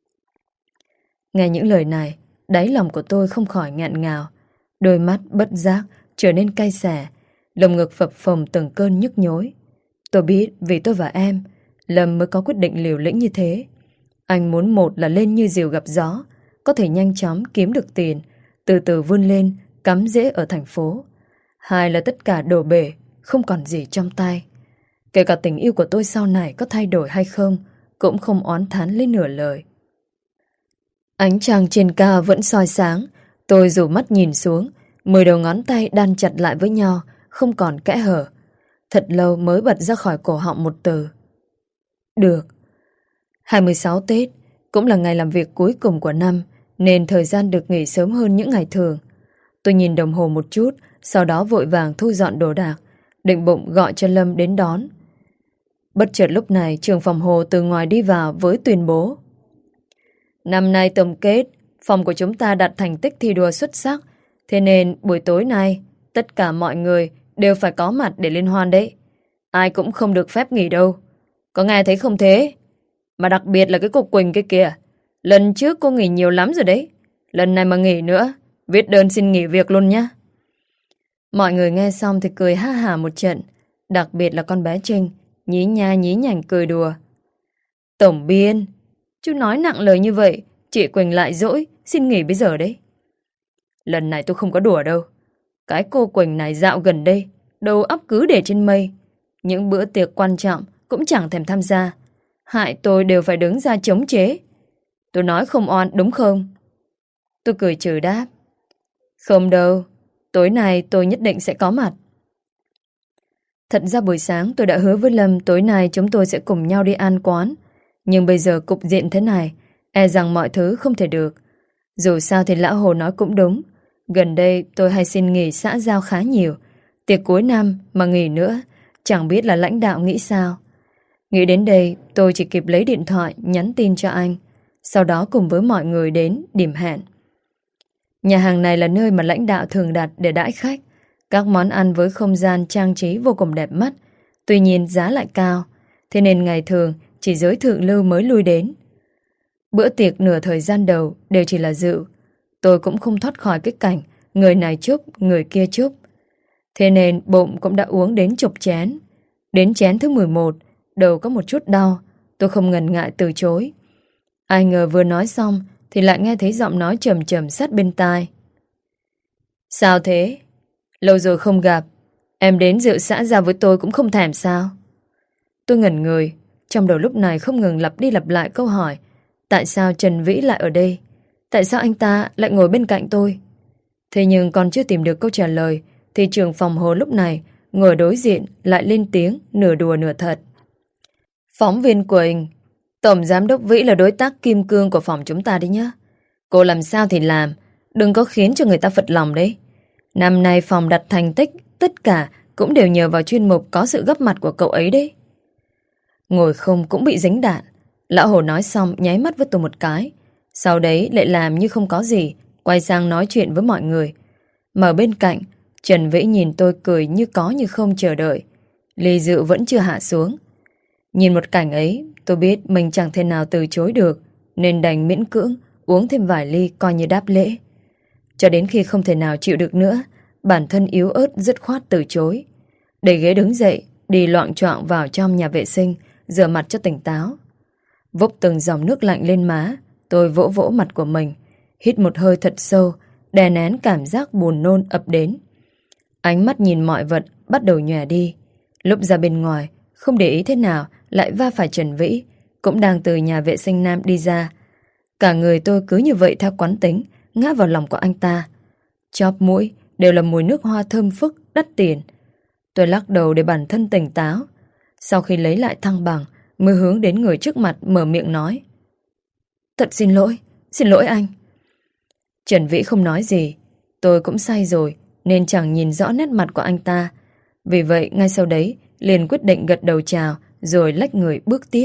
Nghe những lời này, đáy lòng của tôi không khỏi nghẹn ngào. Đôi mắt bất giác trở nên cay xè, lồng ngực phập phồng từng cơn nhức nhối. Tôi biết vì tôi và em, Lâm mới có quyết định liều lĩnh như thế. Anh muốn một là lên như diều gặp gió, có thể nhanh chóng kiếm được tiền, từ từ vươn lên, cắm rễ ở thành phố. Hai là tất cả đổ bể, không còn gì trong tay. Kể cả tình yêu của tôi sau này có thay đổi hay không, cũng không oán thán lên nửa lời. Ánh trăng trên cao vẫn soi sáng. Tôi rủ mắt nhìn xuống, mười đầu ngón tay đan chặt lại với nhau, không còn kẽ hở. Thật lâu mới bật ra khỏi cổ họng một từ. Được. hai mươi sáu Tết cũng là ngày làm việc cuối cùng của năm, nên thời gian được nghỉ sớm hơn những ngày thường. Tôi nhìn đồng hồ một chút, sau đó vội vàng thu dọn đồ đạc, định bụng gọi cho Lâm đến đón. Bất chợt lúc này trưởng phòng Hồ từ ngoài đi vào với tuyên bố. Năm nay tổng kết, phòng của chúng ta đạt thành tích thi đua xuất sắc. Thế nên buổi tối nay, tất cả mọi người đều phải có mặt để liên hoan đấy. Ai cũng không được phép nghỉ đâu. Có nghe thấy không thế? Mà đặc biệt là cái cô Quỳnh kia kìa. Lần trước cô nghỉ nhiều lắm rồi đấy. Lần này mà nghỉ nữa, viết đơn xin nghỉ việc luôn nhá. Mọi người nghe xong thì cười ha hả một trận. Đặc biệt là con bé Trinh, nhí nha nhí nhảnh cười đùa. Tổng biên, chú nói nặng lời như vậy, chị Quỳnh lại dỗi, xin nghỉ bây giờ đấy. Lần này tôi không có đùa đâu. Cái cô Quỳnh này dạo gần đây, đầu óc cứ để trên mây. Những bữa tiệc quan trọng cũng chẳng thèm tham gia. Hại tôi đều phải đứng ra chống chế. Tôi nói không oan đúng không? Tôi cười trừ đáp. Không đâu, tối nay tôi nhất định sẽ có mặt. Thật ra buổi sáng tôi đã hứa với Lâm tối nay chúng tôi sẽ cùng nhau đi ăn quán. Nhưng bây giờ cục diện thế này, e rằng mọi thứ không thể được. Dù sao thì lão Hồ nói cũng đúng. Gần đây tôi hay xin nghỉ xã giao khá nhiều. Tiệc cuối năm mà nghỉ nữa, chẳng biết là lãnh đạo nghĩ sao. Nghĩ đến đây, tôi chỉ kịp lấy điện thoại nhắn tin cho anh, sau đó cùng với mọi người đến điểm hẹn. Nhà hàng này là nơi mà lãnh đạo thường đặt để đãi khách. Các món ăn với không gian trang trí vô cùng đẹp mắt. Tuy nhiên giá lại cao, thế nên ngày thường chỉ giới thượng lưu mới lui đến. Bữa tiệc nửa thời gian đầu đều chỉ là rượu. Tôi cũng không thoát khỏi cái cảnh người này chúc, người kia chúc. Thế nên bụng cũng đã uống đến chục chén. Đến chén thứ mười một, đầu có một chút đau. Tôi không ngần ngại từ chối. Ai ngờ vừa nói xong thì lại nghe thấy giọng nói trầm trầm sát bên tai. Sao thế? Lâu rồi không gặp, em đến dự xã giao với tôi cũng không thèm sao? Tôi ngẩn người, trong đầu lúc này không ngừng lặp đi lặp lại câu hỏi. Tại sao Trần Vĩ lại ở đây? Tại sao anh ta lại ngồi bên cạnh tôi? Thế nhưng còn chưa tìm được câu trả lời thì trưởng phòng Hồ lúc này ngồi đối diện lại lên tiếng nửa đùa nửa thật. Phóng viên Quỳnh, Tổng Giám đốc Vĩ là đối tác kim cương của phòng chúng ta đấy nhá. Cô làm sao thì làm, đừng có khiến cho người ta phật lòng đấy. Năm nay phòng đặt thành tích, tất cả cũng đều nhờ vào chuyên mục có sự góp mặt của cậu ấy đấy. Ngồi không cũng bị dính đạn. Lão Hồ nói xong nháy mắt với tôi một cái. Sau đấy lại làm như không có gì, quay sang nói chuyện với mọi người. Mà ở bên cạnh, Trần Vĩ nhìn tôi cười như có như không chờ đợi. Ly rượu vẫn chưa hạ xuống. Nhìn một cảnh ấy, tôi biết mình chẳng thể nào từ chối được, nên đành miễn cưỡng uống thêm vài ly coi như đáp lễ. Cho đến khi không thể nào chịu được nữa, bản thân yếu ớt dứt khoát từ chối. Đẩy ghế đứng dậy, đi loạng choạng vào trong nhà vệ sinh, rửa mặt cho tỉnh táo. Vốc từng dòng nước lạnh lên má, tôi vỗ vỗ mặt của mình, hít một hơi thật sâu, đè nén cảm giác buồn nôn ập đến. Ánh mắt nhìn mọi vật bắt đầu nhòe đi. Lúc ra bên ngoài, không để ý thế nào lại va phải Trần Vĩ, cũng đang từ nhà vệ sinh nam đi ra. Cả người tôi cứ như vậy theo quán tính, ngã vào lòng của anh ta. Chóp mũi đều là mùi nước hoa thơm phức, đắt tiền. Tôi lắc đầu để bản thân tỉnh táo. Sau khi lấy lại thăng bằng, mới hướng đến người trước mặt mở miệng nói. Thật xin lỗi, xin lỗi anh. Trần Vĩ không nói gì. Tôi cũng say rồi, nên chẳng nhìn rõ nét mặt của anh ta. Vì vậy, ngay sau đấy, liền quyết định gật đầu chào, rồi lách người bước tiếp.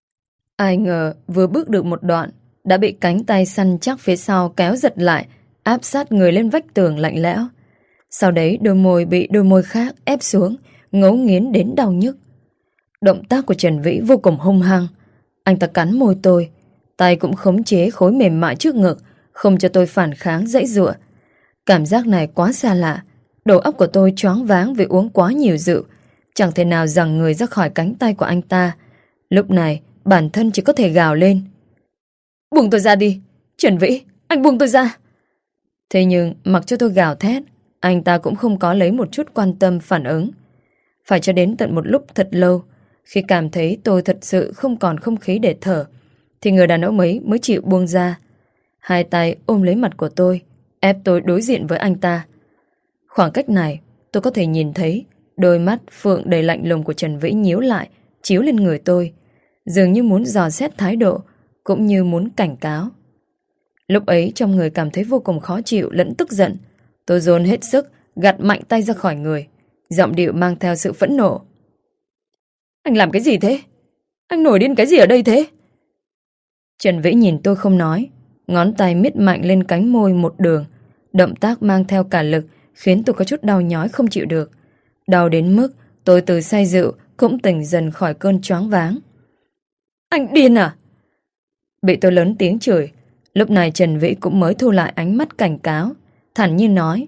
Ai ngờ, vừa bước được một đoạn, đã bị cánh tay săn chắc phía sau kéo giật lại, áp sát người lên vách tường lạnh lẽo. Sau đấy đôi môi bị đôi môi khác ép xuống, ngấu nghiến đến đau nhức. Động tác của Trần Vĩ vô cùng hung hăng. Anh ta cắn môi tôi, tay cũng khống chế khối mềm mại trước ngực, không cho tôi phản kháng giãy giụa. Cảm giác này quá xa lạ. Đầu óc của tôi choáng váng vì uống quá nhiều rượu, chẳng thể nào giằng người ra khỏi cánh tay của anh ta. Lúc này bản thân chỉ có thể gào lên. Buông tôi ra đi, Trần Vĩ, anh buông tôi ra. Thế nhưng mặc cho tôi gào thét, anh ta cũng không có lấy một chút quan tâm phản ứng. Phải cho đến tận một lúc thật lâu, khi cảm thấy tôi thật sự không còn không khí để thở, thì người đàn ông ấy mới chịu buông ra. Hai tay ôm lấy mặt của tôi, ép tôi đối diện với anh ta. Khoảng cách này, tôi có thể nhìn thấy đôi mắt phượng đầy lạnh lùng của Trần Vĩ nhíu lại, chiếu lên người tôi, dường như muốn dò xét thái độ, cũng như muốn cảnh cáo. Lúc ấy trong người cảm thấy vô cùng khó chịu lẫn tức giận. Tôi dồn hết sức gạt mạnh tay ra khỏi người, giọng điệu mang theo sự phẫn nộ. Anh làm cái gì thế? Anh nổi điên cái gì ở đây thế? Trần Vĩ nhìn tôi không nói, ngón tay miết mạnh lên cánh môi một đường. Động tác mang theo cả lực, khiến tôi có chút đau nhói không chịu được. Đau đến mức tôi từ say rượu cũng tỉnh dần khỏi cơn choáng váng. Anh điên à? Bị tôi lớn tiếng chửi. Lúc này Trần Vĩ cũng mới thu lại ánh mắt cảnh cáo, thản nhiên nói.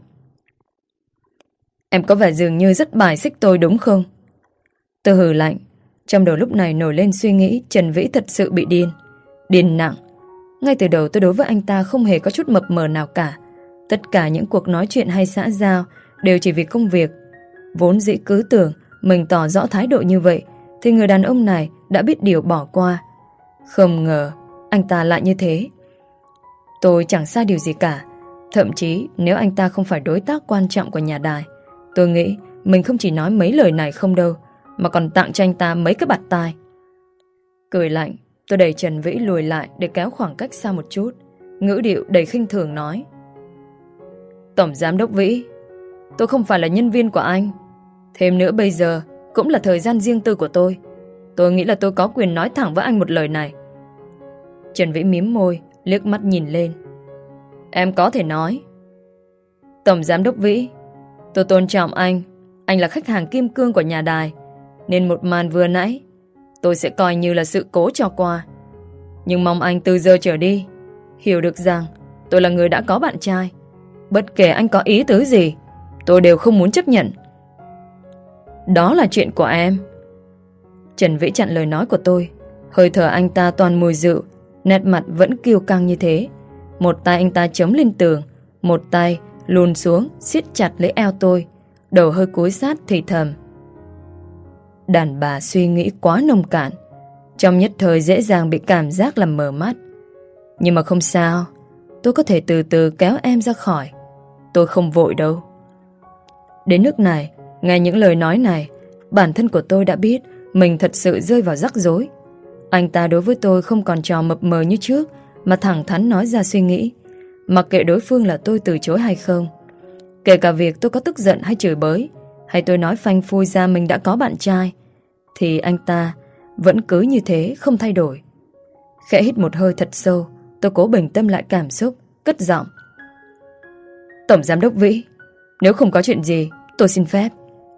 Em có vẻ dường như rất bài xích tôi đúng không? Tôi hừ lạnh. Trong đầu lúc này nổi lên suy nghĩ Trần Vĩ thật sự bị điên. Điên nặng. Ngay từ đầu tôi đối với anh ta không hề có chút mập mờ nào cả. Tất cả những cuộc nói chuyện hay xã giao đều chỉ vì công việc. Vốn dĩ cứ tưởng mình tỏ rõ thái độ như vậy thì người đàn ông này đã biết điều bỏ qua. Không ngờ anh ta lại như thế. Tôi chẳng sai điều gì cả. Thậm chí nếu anh ta không phải đối tác quan trọng của nhà đài, tôi nghĩ mình không chỉ nói mấy lời này không đâu, mà còn tặng cho anh ta mấy cái bạt tai. Cười lạnh, tôi đẩy Trần Vĩ lùi lại để kéo khoảng cách xa một chút, ngữ điệu đầy khinh thường nói. Tổng Giám đốc Vĩ, tôi không phải là nhân viên của anh. Thêm nữa bây giờ cũng là thời gian riêng tư của tôi. Tôi nghĩ là tôi có quyền nói thẳng với anh một lời này. Trần Vĩ mím môi, liếc mắt nhìn lên. Em có thể nói. Tổng Giám đốc Vĩ, tôi tôn trọng anh. Anh là khách hàng kim cương của nhà đài, nên một màn vừa nãy tôi sẽ coi như là sự cố cho qua. Nhưng mong anh từ giờ trở đi hiểu được rằng tôi là người đã có bạn trai. Bất kể anh có ý tứ gì, tôi đều không muốn chấp nhận. Đó là chuyện của em. Trần Vĩ chặn lời nói của tôi. Hơi thở anh ta toàn mùi rượu, nét mặt vẫn kiêu căng như thế. Một tay anh ta chống lên tường, một tay lùn xuống siết chặt lấy eo tôi, đầu hơi cúi sát thì thầm. Đàn bà suy nghĩ quá nông cạn, trong nhất thời dễ dàng bị cảm giác làm mờ mắt. Nhưng mà không sao, tôi có thể từ từ kéo em ra khỏi. Tôi không vội đâu. Đến nước này, nghe những lời nói này, bản thân của tôi đã biết mình thật sự rơi vào rắc rối. Anh ta đối với tôi không còn trò mập mờ như trước, mà thẳng thắn nói ra suy nghĩ, mặc kệ đối phương là tôi từ chối hay không. Kể cả việc tôi có tức giận hay chửi bới, hay tôi nói phanh phui ra mình đã có bạn trai, thì anh ta vẫn cứ như thế không thay đổi. Khẽ hít một hơi thật sâu, tôi cố bình tâm lại cảm xúc, cất giọng. Tổng giám đốc Vĩ, nếu không có chuyện gì, tôi xin phép.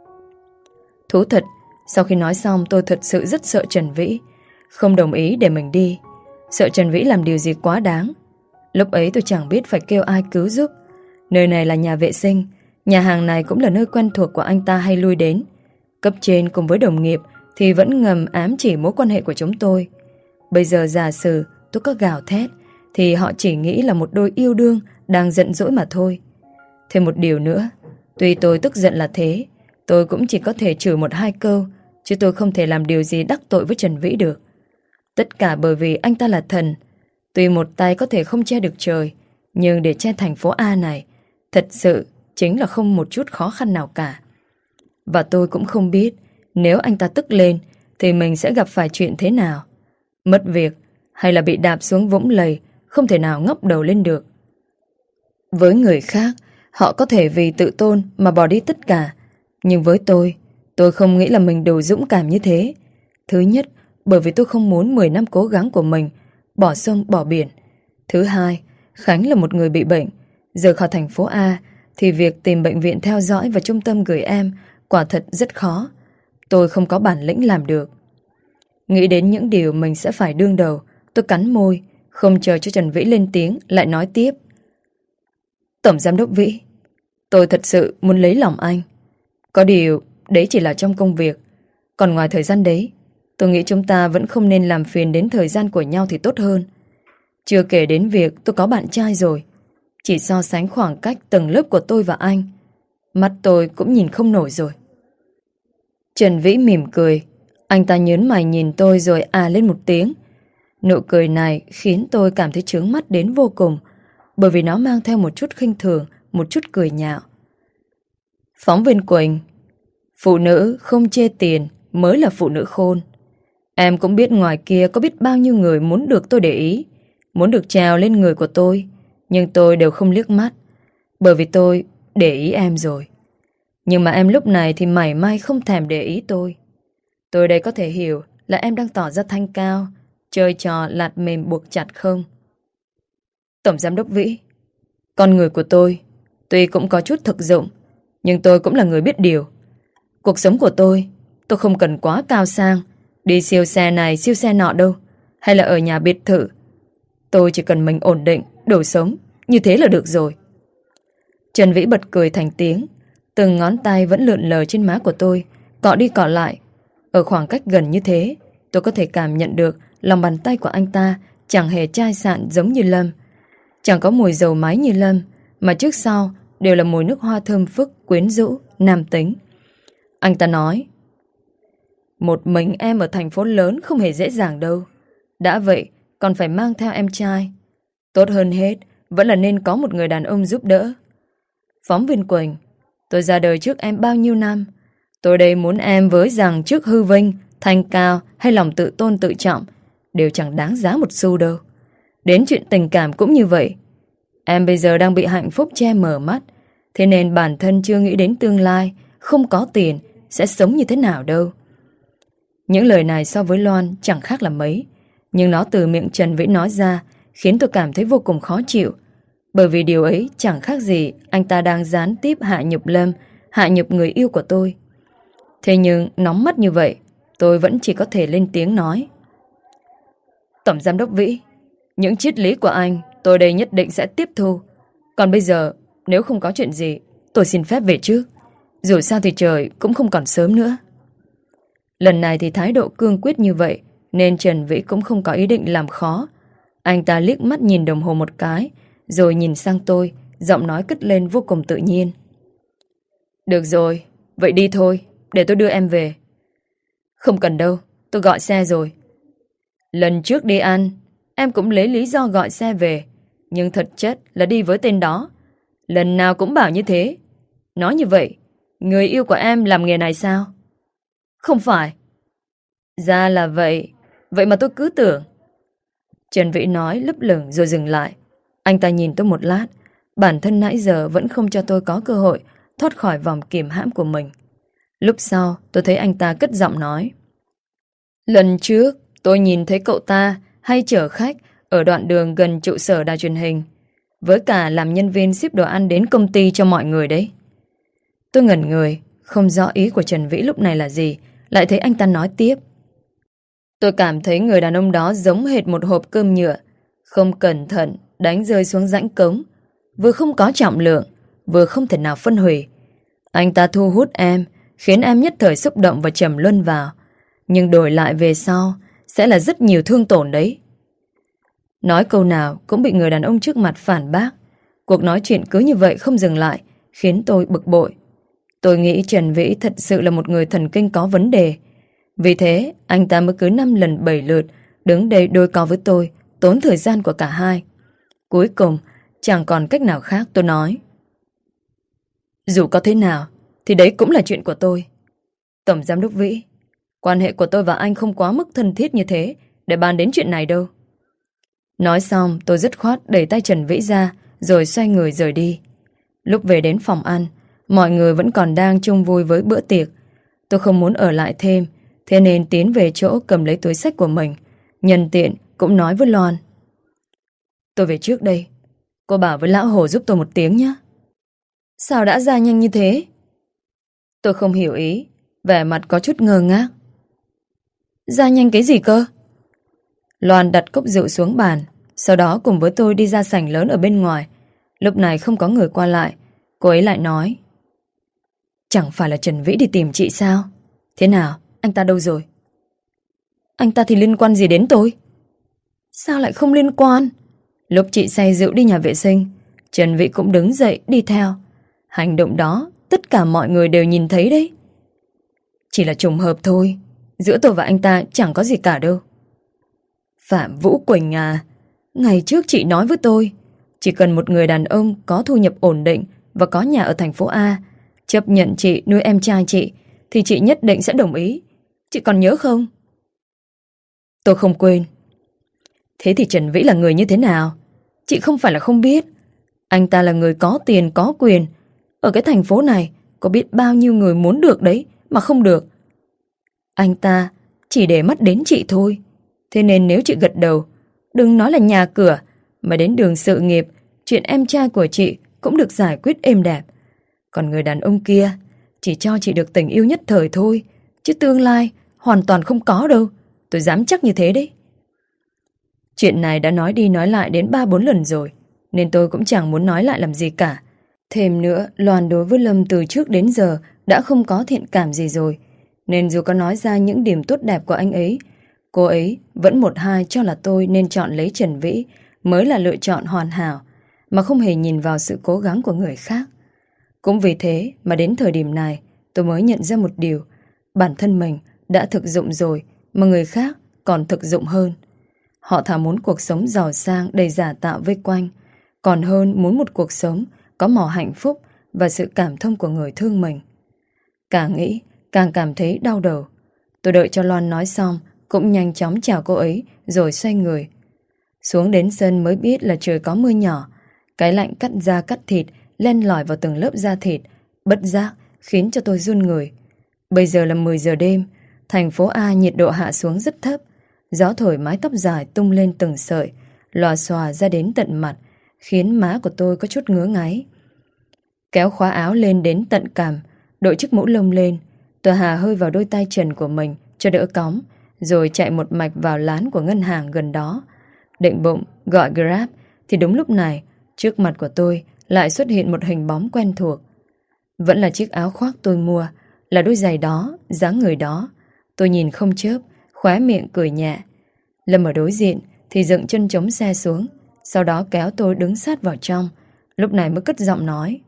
Thú thật, sau khi nói xong tôi thật sự rất sợ Trần Vĩ, không đồng ý để mình đi. Sợ Trần Vĩ làm điều gì quá đáng. Lúc ấy tôi chẳng biết phải kêu ai cứu giúp. Nơi này là nhà vệ sinh, nhà hàng này cũng là nơi quen thuộc của anh ta hay lui đến. Cấp trên cùng với đồng nghiệp thì vẫn ngầm ám chỉ mối quan hệ của chúng tôi. Bây giờ giả sử tôi có gào thét thì họ chỉ nghĩ là một đôi yêu đương đang giận dỗi mà thôi. Thêm một điều nữa, tuy tôi tức giận là thế, tôi cũng chỉ có thể chửi một hai câu, chứ tôi không thể làm điều gì đắc tội với Trần Vĩ được. Tất cả bởi vì anh ta là thần. Tuy một tay có thể không che được trời, nhưng để che thành phố A này thật sự chính là không một chút khó khăn nào cả. Và tôi cũng không biết nếu anh ta tức lên thì mình sẽ gặp phải chuyện thế nào. Mất việc hay là bị đạp xuống vũng lầy, không thể nào ngóc đầu lên được. Với người khác, họ có thể vì tự tôn mà bỏ đi tất cả. Nhưng với tôi, tôi không nghĩ là mình đủ dũng cảm như thế. Thứ nhất, bởi vì tôi không muốn mười năm cố gắng của mình bỏ sông bỏ biển. Thứ hai, Khánh là một người bị bệnh. Rời khỏi thành phố A thì việc tìm bệnh viện theo dõi và trung tâm gửi em quả thật rất khó. Tôi không có bản lĩnh làm được. Nghĩ đến những điều mình sẽ phải đương đầu, tôi cắn môi, không chờ cho Trần Vĩ lên tiếng, lại nói tiếp. Tổng giám đốc Vĩ, tôi thật sự muốn lấy lòng anh. Có điều, đấy chỉ là trong công việc. Còn ngoài thời gian đấy, tôi nghĩ chúng ta vẫn không nên làm phiền đến thời gian của nhau thì tốt hơn. Chưa kể đến việc tôi có bạn trai rồi. Chỉ so sánh khoảng cách tầng lớp của tôi và anh, mắt tôi cũng nhìn không nổi rồi. Trần Vĩ mỉm cười. Anh ta nhớn mày nhìn tôi rồi à lên một tiếng. Nụ cười này khiến tôi cảm thấy chướng mắt đến vô cùng, bởi vì nó mang theo một chút khinh thường, một chút cười nhạo. Phóng viên Quỳnh, phụ nữ không chê tiền mới là phụ nữ khôn. Em cũng biết ngoài kia có biết bao nhiêu người muốn được tôi để ý, muốn được trèo lên người của tôi, nhưng tôi đều không liếc mắt, bởi vì tôi để ý em rồi. Nhưng mà em lúc này thì mảy may không thèm để ý tôi. Tôi đây có thể hiểu là em đang tỏ ra thanh cao, chơi trò lạt mềm buộc chặt không? Tổng giám đốc Vĩ, con người của tôi tuy cũng có chút thực dụng, nhưng tôi cũng là người biết điều. Cuộc sống của tôi, tôi không cần quá cao sang, đi siêu xe này siêu xe nọ đâu, hay là ở nhà biệt thự. Tôi chỉ cần mình ổn định, đủ sống, như thế là được rồi. Trần Vĩ bật cười thành tiếng. Từng ngón tay vẫn lượn lờ trên má của tôi, cọ đi cọ lại. Ở khoảng cách gần như thế, tôi có thể cảm nhận được lòng bàn tay của anh ta chẳng hề chai sạn giống như Lâm, chẳng có mùi dầu máy như Lâm, mà trước sau đều là mùi nước hoa thơm phức, quyến rũ, nam tính. Anh ta nói, một mình em ở thành phố lớn không hề dễ dàng đâu. Đã vậy còn phải mang theo em trai. Tốt hơn hết vẫn là nên có một người đàn ông giúp đỡ. Phóng viên Quỳnh, tôi ra đời trước em bao nhiêu năm. Tôi đây muốn em với rằng trước hư vinh, thanh cao hay lòng tự tôn tự trọng đều chẳng đáng giá một xu đâu. Đến chuyện tình cảm cũng như vậy. Em bây giờ đang bị hạnh phúc che mờ mắt, thế nên bản thân chưa nghĩ đến tương lai, không có tiền sẽ sống như thế nào đâu. Những lời này so với Loan chẳng khác là mấy, nhưng nó từ miệng Trần Vĩ nói ra khiến tôi cảm thấy vô cùng khó chịu. Bởi vì điều ấy chẳng khác gì anh ta đang gián tiếp hạ nhục Lâm, hạ nhục người yêu của tôi. Thế nhưng nóng mắt như vậy, tôi vẫn chỉ có thể lên tiếng nói. Tổng giám đốc Vĩ, những triết lý của anh tôi đây nhất định sẽ tiếp thu. Còn bây giờ, nếu không có chuyện gì, tôi xin phép về trước. Dù sao thì trời cũng không còn sớm nữa. Lần này thì thái độ cương quyết như vậy, nên Trần Vĩ cũng không có ý định làm khó. Anh ta liếc mắt nhìn đồng hồ một cái, rồi nhìn sang tôi, giọng nói cất lên vô cùng tự nhiên. Được rồi, vậy đi thôi, để tôi đưa em về. Không cần đâu, tôi gọi xe rồi. Lần trước đi ăn, em cũng lấy lý do gọi xe về, nhưng thật chất là đi với tên đó. Lần nào cũng bảo như thế. Nói như vậy, người yêu của em làm nghề này sao? Không phải. Ra là vậy, vậy mà tôi cứ tưởng. Trần Vĩ nói lấp lửng rồi dừng lại. Anh ta nhìn tôi một lát, bản thân nãy giờ vẫn không cho tôi có cơ hội thoát khỏi vòng kìm hãm của mình. Lúc sau tôi thấy anh ta cất giọng nói. Lần trước tôi nhìn thấy cậu ta hay chở khách ở đoạn đường gần trụ sở đài truyền hình, với cả làm nhân viên ship đồ ăn đến công ty cho mọi người đấy. Tôi ngẩn người, không rõ ý của Trần Vĩ lúc này là gì. Lại thấy anh ta nói tiếp. Tôi cảm thấy người đàn ông đó giống hệt một hộp cơm nhựa, không cẩn thận đánh rơi xuống rãnh cống, vừa không có trọng lượng, vừa không thể nào phân hủy. Anh ta thu hút em, khiến em nhất thời xúc động và trầm luân vào, nhưng đổi lại về sau sẽ là rất nhiều thương tổn đấy. Nói câu nào cũng bị người đàn ông trước mặt phản bác. Cuộc nói chuyện cứ như vậy không dừng lại, khiến tôi bực bội. Tôi nghĩ Trần Vĩ thật sự là một người thần kinh có vấn đề. Vì thế anh ta mới cứ năm lần bảy lượt đứng đây đôi co với tôi, tốn thời gian của cả hai. Cuối cùng chẳng còn cách nào khác, tôi nói. Dù có thế nào thì đấy cũng là chuyện của tôi. Tổng giám đốc Vĩ, quan hệ của tôi và anh không quá mức thân thiết như thế để bàn đến chuyện này đâu. Nói xong tôi dứt khoát đẩy tay Trần Vĩ ra, rồi xoay người rời đi. Lúc về đến phòng ăn, mọi người vẫn còn đang chung vui với bữa tiệc. Tôi không muốn ở lại thêm, thế nên tiến về chỗ cầm lấy túi xách của mình. Nhân tiện cũng nói với Loan. Tôi về trước đây, cô bảo với lão Hồ giúp tôi một tiếng nhé. Sao đã ra nhanh như thế? Tôi không hiểu ý, vẻ mặt có chút ngơ ngác. Ra nhanh cái gì cơ? Loan đặt cốc rượu xuống bàn, sau đó cùng với tôi đi ra sảnh lớn ở bên ngoài. Lúc này không có người qua lại, cô ấy lại nói. Chẳng phải là Trần Vĩ đi tìm chị sao? Thế nào, anh ta đâu rồi? Anh ta thì liên quan gì đến tôi? Sao lại không liên quan? Lúc chị say rượu đi nhà vệ sinh, Trần Vĩ cũng đứng dậy đi theo. Hành động đó tất cả mọi người đều nhìn thấy đấy. Chỉ là trùng hợp thôi, giữa tôi và anh ta chẳng có gì cả đâu. Phạm Vũ Quỳnh à, ngày trước chị nói với tôi, chỉ cần một người đàn ông có thu nhập ổn định và có nhà ở thành phố A, chấp nhận chị nuôi em trai chị, thì chị nhất định sẽ đồng ý. Chị còn nhớ không? Tôi không quên. Thế thì Trần Vĩ là người như thế nào? Chị không phải là không biết. Anh ta là người có tiền có quyền. Ở cái thành phố này có biết bao nhiêu người muốn được đấy mà không được. Anh ta chỉ để mắt đến chị thôi. Thế nên nếu chị gật đầu, đừng nói là nhà cửa, mà đến đường sự nghiệp, chuyện em trai của chị cũng được giải quyết êm đẹp. Còn người đàn ông kia chỉ cho chị được tình yêu nhất thời thôi, chứ tương lai hoàn toàn không có đâu. Tôi dám chắc như thế đấy. Chuyện này đã nói đi nói lại đến ba bốn lần rồi, nên tôi cũng chẳng muốn nói lại làm gì cả. Thêm nữa, Loan đối với Lâm từ trước đến giờ đã không có thiện cảm gì rồi, nên dù có nói ra những điểm tốt đẹp của anh ấy, cô ấy vẫn một hai cho là tôi nên chọn lấy Trần Vĩ mới là lựa chọn hoàn hảo, mà không hề nhìn vào sự cố gắng của người khác. Cũng vì thế mà đến thời điểm này tôi mới nhận ra một điều, bản thân mình đã thực dụng rồi mà người khác còn thực dụng hơn. Họ thà muốn cuộc sống giàu sang đầy giả tạo vây quanh, còn hơn muốn một cuộc sống có màu hạnh phúc và sự cảm thông của người thương mình. Càng nghĩ càng cảm thấy đau đầu. Tôi đợi cho Loan nói xong, cũng nhanh chóng chào cô ấy rồi xoay người. Xuống đến sân mới biết là trời có mưa nhỏ. Cái lạnh cắt da cắt thịt len lỏi vào từng lớp da thịt, bất giác khiến cho tôi run người. Bây giờ là mười giờ đêm, thành phố A nhiệt độ hạ xuống rất thấp. Gió thổi mái tóc dài tung lên từng sợi, lòa xòa ra đến tận mặt, khiến má của tôi có chút ngứa ngáy. Kéo khóa áo lên đến tận cằm, đội chiếc mũ lông lên, tôi hà hơi vào đôi tay trần của mình cho đỡ cóng, rồi chạy một mạch vào lán của ngân hàng gần đó. Định bụng gọi Grab, thì đúng lúc này trước mặt của tôi lại xuất hiện một hình bóng quen thuộc. Vẫn là chiếc áo khoác tôi mua, là đôi giày đó, dáng người đó. Tôi nhìn không chớp, khóe miệng cười nhẹ. Lâm ở đối diện thì dựng chân chống xe xuống, Sau đó kéo tôi đứng sát vào trong. Lúc này mới cất giọng nói: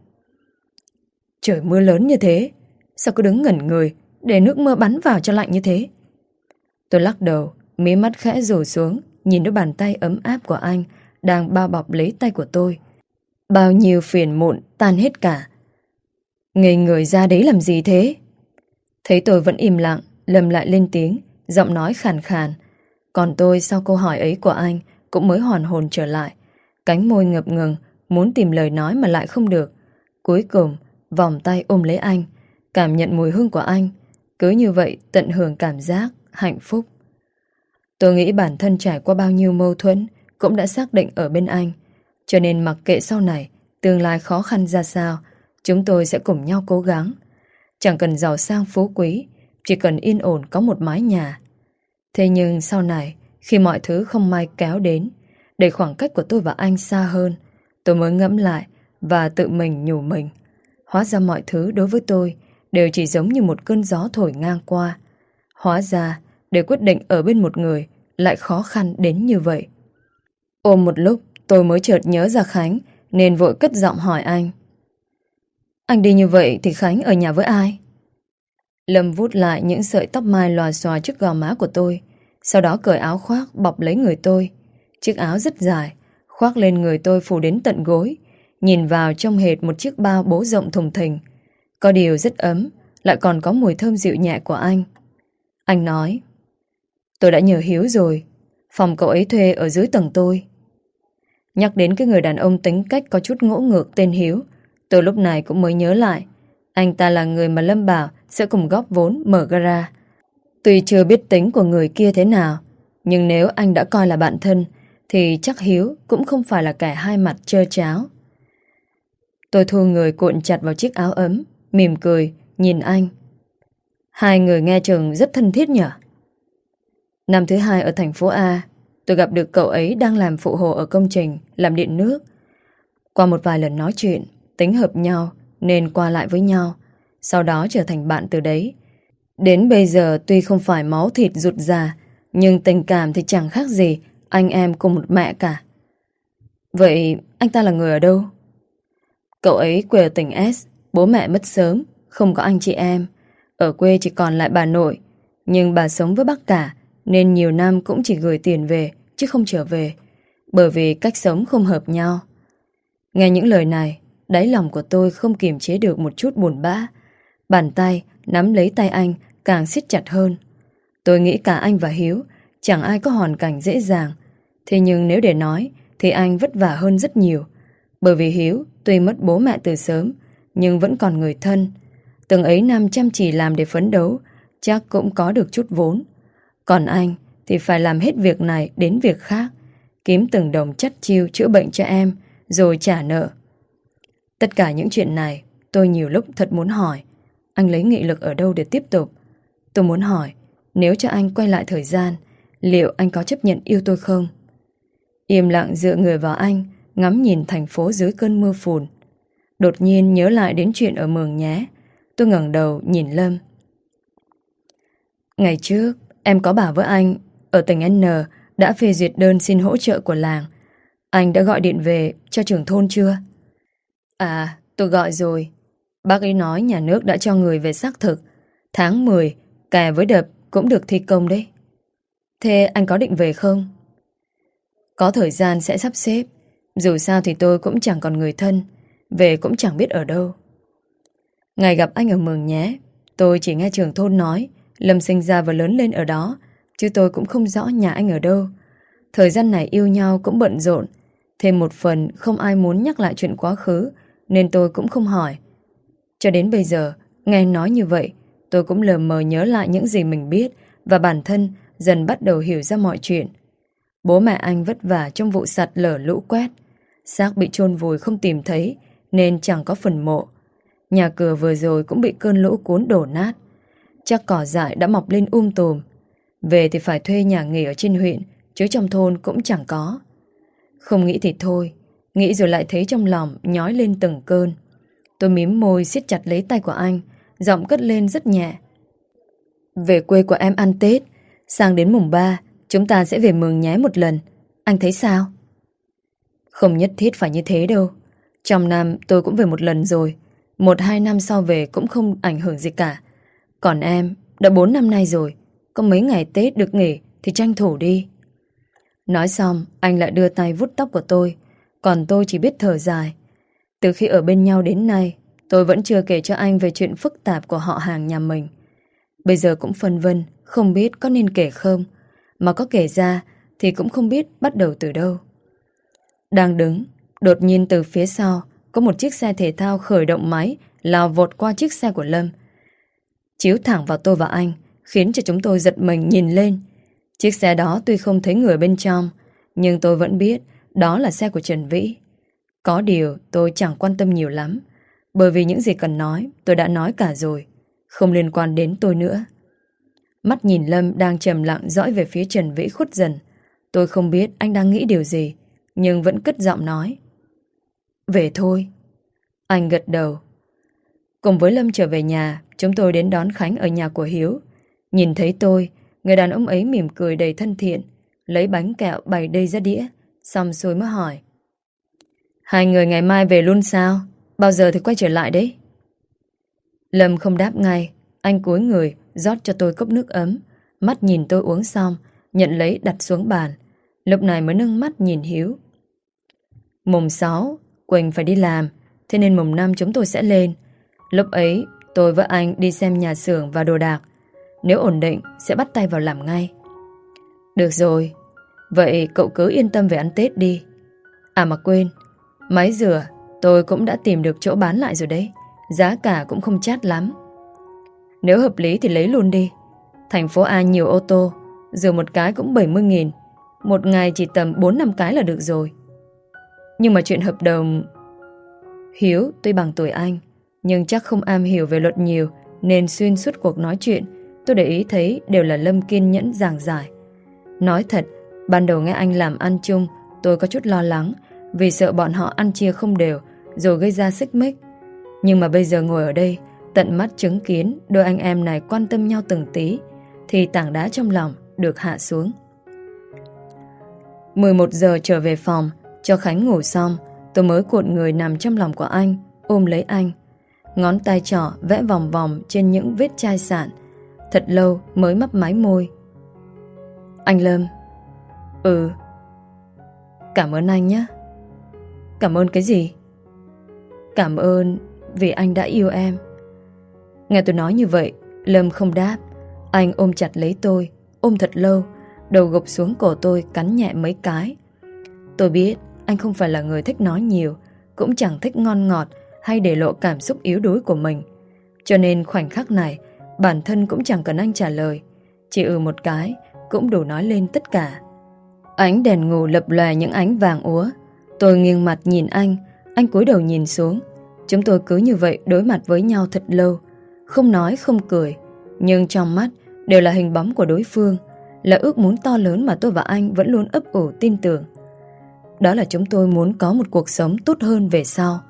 Trời mưa lớn như thế, sao cứ đứng ngẩn người để nước mưa bắn vào cho lạnh như thế? Tôi lắc đầu, mí mắt khẽ rủ xuống, nhìn đôi bàn tay ấm áp của anh đang bao bọc lấy tay của tôi. Bao nhiêu phiền muộn tan hết cả. Ngây người ra đấy làm gì thế? Thấy tôi vẫn im lặng, Lâm lại lên tiếng, giọng nói khàn khàn. Còn tôi sau câu hỏi ấy của anh cũng mới hoàn hồn trở lại. Cánh môi ngập ngừng, muốn tìm lời nói mà lại không được. Cuối cùng, vòng tay ôm lấy anh, cảm nhận mùi hương của anh. Cứ như vậy tận hưởng cảm giác hạnh phúc. Tôi nghĩ bản thân trải qua bao nhiêu mâu thuẫn cũng đã xác định ở bên anh. Cho nên mặc kệ sau này tương lai khó khăn ra sao, chúng tôi sẽ cùng nhau cố gắng. Chẳng cần giàu sang phú quý, chỉ cần yên ổn có một mái nhà. Thế nhưng sau này, khi mọi thứ không may kéo đến, để khoảng cách của tôi và anh xa hơn, tôi mới ngẫm lại và tự mình nhủ mình. Hóa ra mọi thứ đối với tôi đều chỉ giống như một cơn gió thổi ngang qua. Hóa ra, để quyết định ở bên một người lại khó khăn đến như vậy. Ôm một lúc, tôi mới chợt nhớ ra Khánh, nên vội cất giọng hỏi anh: Anh đi như vậy thì Khánh ở nhà với ai? Lâm vút lại những sợi tóc mai lòa xòa trước gò má của tôi, sau đó cởi áo khoác bọc lấy người tôi. Chiếc áo rất dài, khoác lên người tôi phủ đến tận gối, nhìn vào trông hệt một chiếc bao bố rộng thùng thình. Có điều rất ấm, lại còn có mùi thơm dịu nhẹ của anh. Anh nói: Tôi đã nhờ Hiếu rồi, phòng cậu ấy thuê ở dưới tầng tôi. Nhắc đến cái người đàn ông tính cách có chút ngỗ ngược tên Hiếu, tôi lúc này cũng mới nhớ lại. Anh ta là người mà Lâm bảo sẽ cùng góp vốn mở gara. Tuy chưa biết tính của người kia thế nào, nhưng nếu anh đã coi là bạn thân, thì chắc Hiếu cũng không phải là kẻ hai mặt trơ tráo. Tôi thu người cuộn chặt vào chiếc áo ấm, mỉm cười, nhìn anh. Hai người nghe chừng rất thân thiết nhỉ? Năm thứ hai ở thành phố A, tôi gặp được cậu ấy đang làm phụ hồ ở công trình làm điện nước. Qua một vài lần nói chuyện, tính hợp nhau nên qua lại với nhau, sau đó trở thành bạn từ đấy. Đến bây giờ tuy không phải máu thịt ruột già, nhưng tình cảm thì chẳng khác gì anh em cùng một mẹ cả. Vậy anh ta là người ở đâu? Cậu ấy quê ở tỉnh S, bố mẹ mất sớm, không có anh chị em. Ở quê chỉ còn lại bà nội, nhưng bà sống với bác cả nên nhiều năm cũng chỉ gửi tiền về chứ không trở về, bởi vì cách sống không hợp nhau. Nghe những lời này, đáy lòng của tôi không kiềm chế được một chút buồn bã. Bàn tay nắm lấy tay anh càng siết chặt hơn. Tôi nghĩ cả anh và Hiếu chẳng ai có hoàn cảnh dễ dàng. Thế nhưng nếu để nói thì anh vất vả hơn rất nhiều. Bởi vì Hiếu tuy mất bố mẹ từ sớm, nhưng vẫn còn người thân. Từng ấy năm chăm chỉ làm để phấn đấu, chắc cũng có được chút vốn. Còn anh thì phải làm hết việc này đến việc khác, kiếm từng đồng chắt chiu chữa bệnh cho em, rồi trả nợ. Tất cả những chuyện này tôi nhiều lúc thật muốn hỏi anh lấy nghị lực ở đâu để tiếp tục. Tôi muốn hỏi, nếu cho anh quay lại thời gian, liệu anh có chấp nhận yêu tôi không? Im lặng dựa người vào anh, ngắm nhìn thành phố dưới cơn mưa phùn. Đột nhiên nhớ lại đến chuyện ở Mường Nhé. Tôi ngẩng đầu nhìn Lâm. Ngày trước em có bảo với anh ở tỉnh N đã phê duyệt đơn xin hỗ trợ của làng. Anh đã gọi điện về cho trưởng thôn chưa? À, tôi gọi rồi. Bác ấy nói nhà nước đã cho người về xác thực. Tháng mười, kè với đập cũng được thi công đấy. Thế anh có định về không? Có thời gian sẽ sắp xếp. Dù sao thì tôi cũng chẳng còn người thân, về cũng chẳng biết ở đâu. Ngày gặp anh ở Mường Nhé, tôi chỉ nghe trưởng thôn nói Lâm sinh ra và lớn lên ở đó, chứ tôi cũng không rõ nhà anh ở đâu. Thời gian này yêu nhau cũng bận rộn, thêm một phần không ai muốn nhắc lại chuyện quá khứ, nên tôi cũng không hỏi. Cho đến bây giờ, nghe nói như vậy, tôi cũng lờ mờ nhớ lại những gì mình biết, và bản thân dần bắt đầu hiểu ra mọi chuyện. Bố mẹ anh vất vả trong vụ sạt lở lũ quét, xác bị chôn vùi không tìm thấy nên chẳng có phần mộ. Nhà cửa vừa rồi cũng bị cơn lũ cuốn đổ nát, chắc cỏ dại đã mọc lên um tùm. Về thì phải thuê nhà nghỉ ở trên huyện, chứ trong thôn cũng chẳng có. Không nghĩ thì thôi, nghĩ rồi lại thấy trong lòng nhói lên từng cơn. Tôi mím môi siết chặt lấy tay của anh, giọng cất lên rất nhẹ. Về quê của em ăn Tết, sang đến mùng ba chúng ta sẽ về Mường Nhé một lần. Anh thấy sao? Không nhất thiết phải như thế đâu. Trong năm tôi cũng về một lần rồi. Một hai năm sau về cũng không ảnh hưởng gì cả. Còn em, đã bốn năm nay rồi. Có mấy ngày Tết được nghỉ thì tranh thủ đi. Nói xong, anh lại đưa tay vuốt tóc của tôi. Còn tôi chỉ biết thở dài. Từ khi ở bên nhau đến nay, tôi vẫn chưa kể cho anh về chuyện phức tạp của họ hàng nhà mình. Bây giờ cũng phân vân, không biết có nên kể không. Mà có kể ra thì cũng không biết bắt đầu từ đâu. Đang đứng, đột nhiên từ phía sau có một chiếc xe thể thao khởi động máy lao vọt qua chiếc xe của Lâm, chiếu thẳng vào tôi và anh, khiến cho chúng tôi giật mình nhìn lên. Chiếc xe đó tuy không thấy người bên trong, nhưng tôi vẫn biết đó là xe của Trần Vĩ. Có điều tôi chẳng quan tâm nhiều lắm, bởi vì những gì cần nói tôi đã nói cả rồi, không liên quan đến tôi nữa. Mắt nhìn Lâm đang trầm lặng dõi về phía Trần Vĩ khuất dần. Tôi không biết anh đang nghĩ điều gì, nhưng vẫn cất giọng nói: về thôi. Anh gật đầu. Cùng với Lâm trở về nhà, chúng tôi đến đón Khánh ở nhà của Hiếu. Nhìn thấy tôi, người đàn ông ấy mỉm cười đầy thân thiện, lấy bánh kẹo bày đầy ra đĩa, xong xuôi mới hỏi: hai người ngày mai về luôn sao? Bao giờ thì quay trở lại đấy? Lâm không đáp ngay. Anh cúi người rót cho tôi cốc nước ấm, mắt nhìn tôi uống xong, nhận lấy đặt xuống bàn. Lúc này mới nâng mắt nhìn Hiếu. Mùng sáu Quỳnh phải đi làm, thế nên mùng năm chúng tôi sẽ lên. Lúc ấy tôi với anh đi xem nhà xưởng và đồ đạc. Nếu ổn định sẽ bắt tay vào làm ngay. Được rồi, vậy cậu cứ yên tâm về ăn Tết đi. À mà quên, máy rửa tôi cũng đã tìm được chỗ bán lại rồi đấy. Giá cả cũng không chát lắm. Nếu hợp lý thì lấy luôn đi. Thành phố A nhiều ô tô, rửa một cái cũng bảy mươi nghìn. Một ngày chỉ tầm bốn năm cái là được rồi. Nhưng mà chuyện hợp đồng... Hiếu tuy bằng tuổi anh, nhưng chắc không am hiểu về luật nhiều, nên xuyên suốt cuộc nói chuyện tôi để ý thấy đều là Lâm kiên nhẫn giảng giải. Nói thật, ban đầu nghe anh làm ăn chung, tôi có chút lo lắng, vì sợ bọn họ ăn chia không đều rồi gây ra xích mích. Nhưng mà bây giờ ngồi ở đây, tận mắt chứng kiến đôi anh em này quan tâm nhau từng tí, thì tảng đá trong lòng được hạ xuống. mười một giờ trở về phòng, cho Khánh ngủ xong, tôi mới cuộn người nằm trong lòng của anh, ôm lấy anh. Ngón tay trỏ vẽ vòng vòng trên những vết chai sạn. Thật lâu mới mấp máy môi. Anh Lâm. Ừ. Cảm ơn anh nhé. Cảm ơn cái gì? Cảm ơn vì anh đã yêu em. Nghe tôi nói như vậy, Lâm không đáp. Anh ôm chặt lấy tôi, ôm thật lâu, đầu gục xuống cổ tôi cắn nhẹ mấy cái. Tôi biết anh không phải là người thích nói nhiều, cũng chẳng thích ngon ngọt hay để lộ cảm xúc yếu đuối của mình. Cho nên khoảnh khắc này, bản thân cũng chẳng cần anh trả lời. Chỉ ừ một cái cũng đủ nói lên tất cả. Ánh đèn ngủ lập lòe những ánh vàng úa. Tôi nghiêng mặt nhìn anh, anh cúi đầu nhìn xuống. Chúng tôi cứ như vậy đối mặt với nhau thật lâu, không nói không cười, nhưng trong mắt đều là hình bóng của đối phương, là ước muốn to lớn mà tôi và anh vẫn luôn ấp ủ tin tưởng. Đó là chúng tôi muốn có một cuộc sống tốt hơn về sau.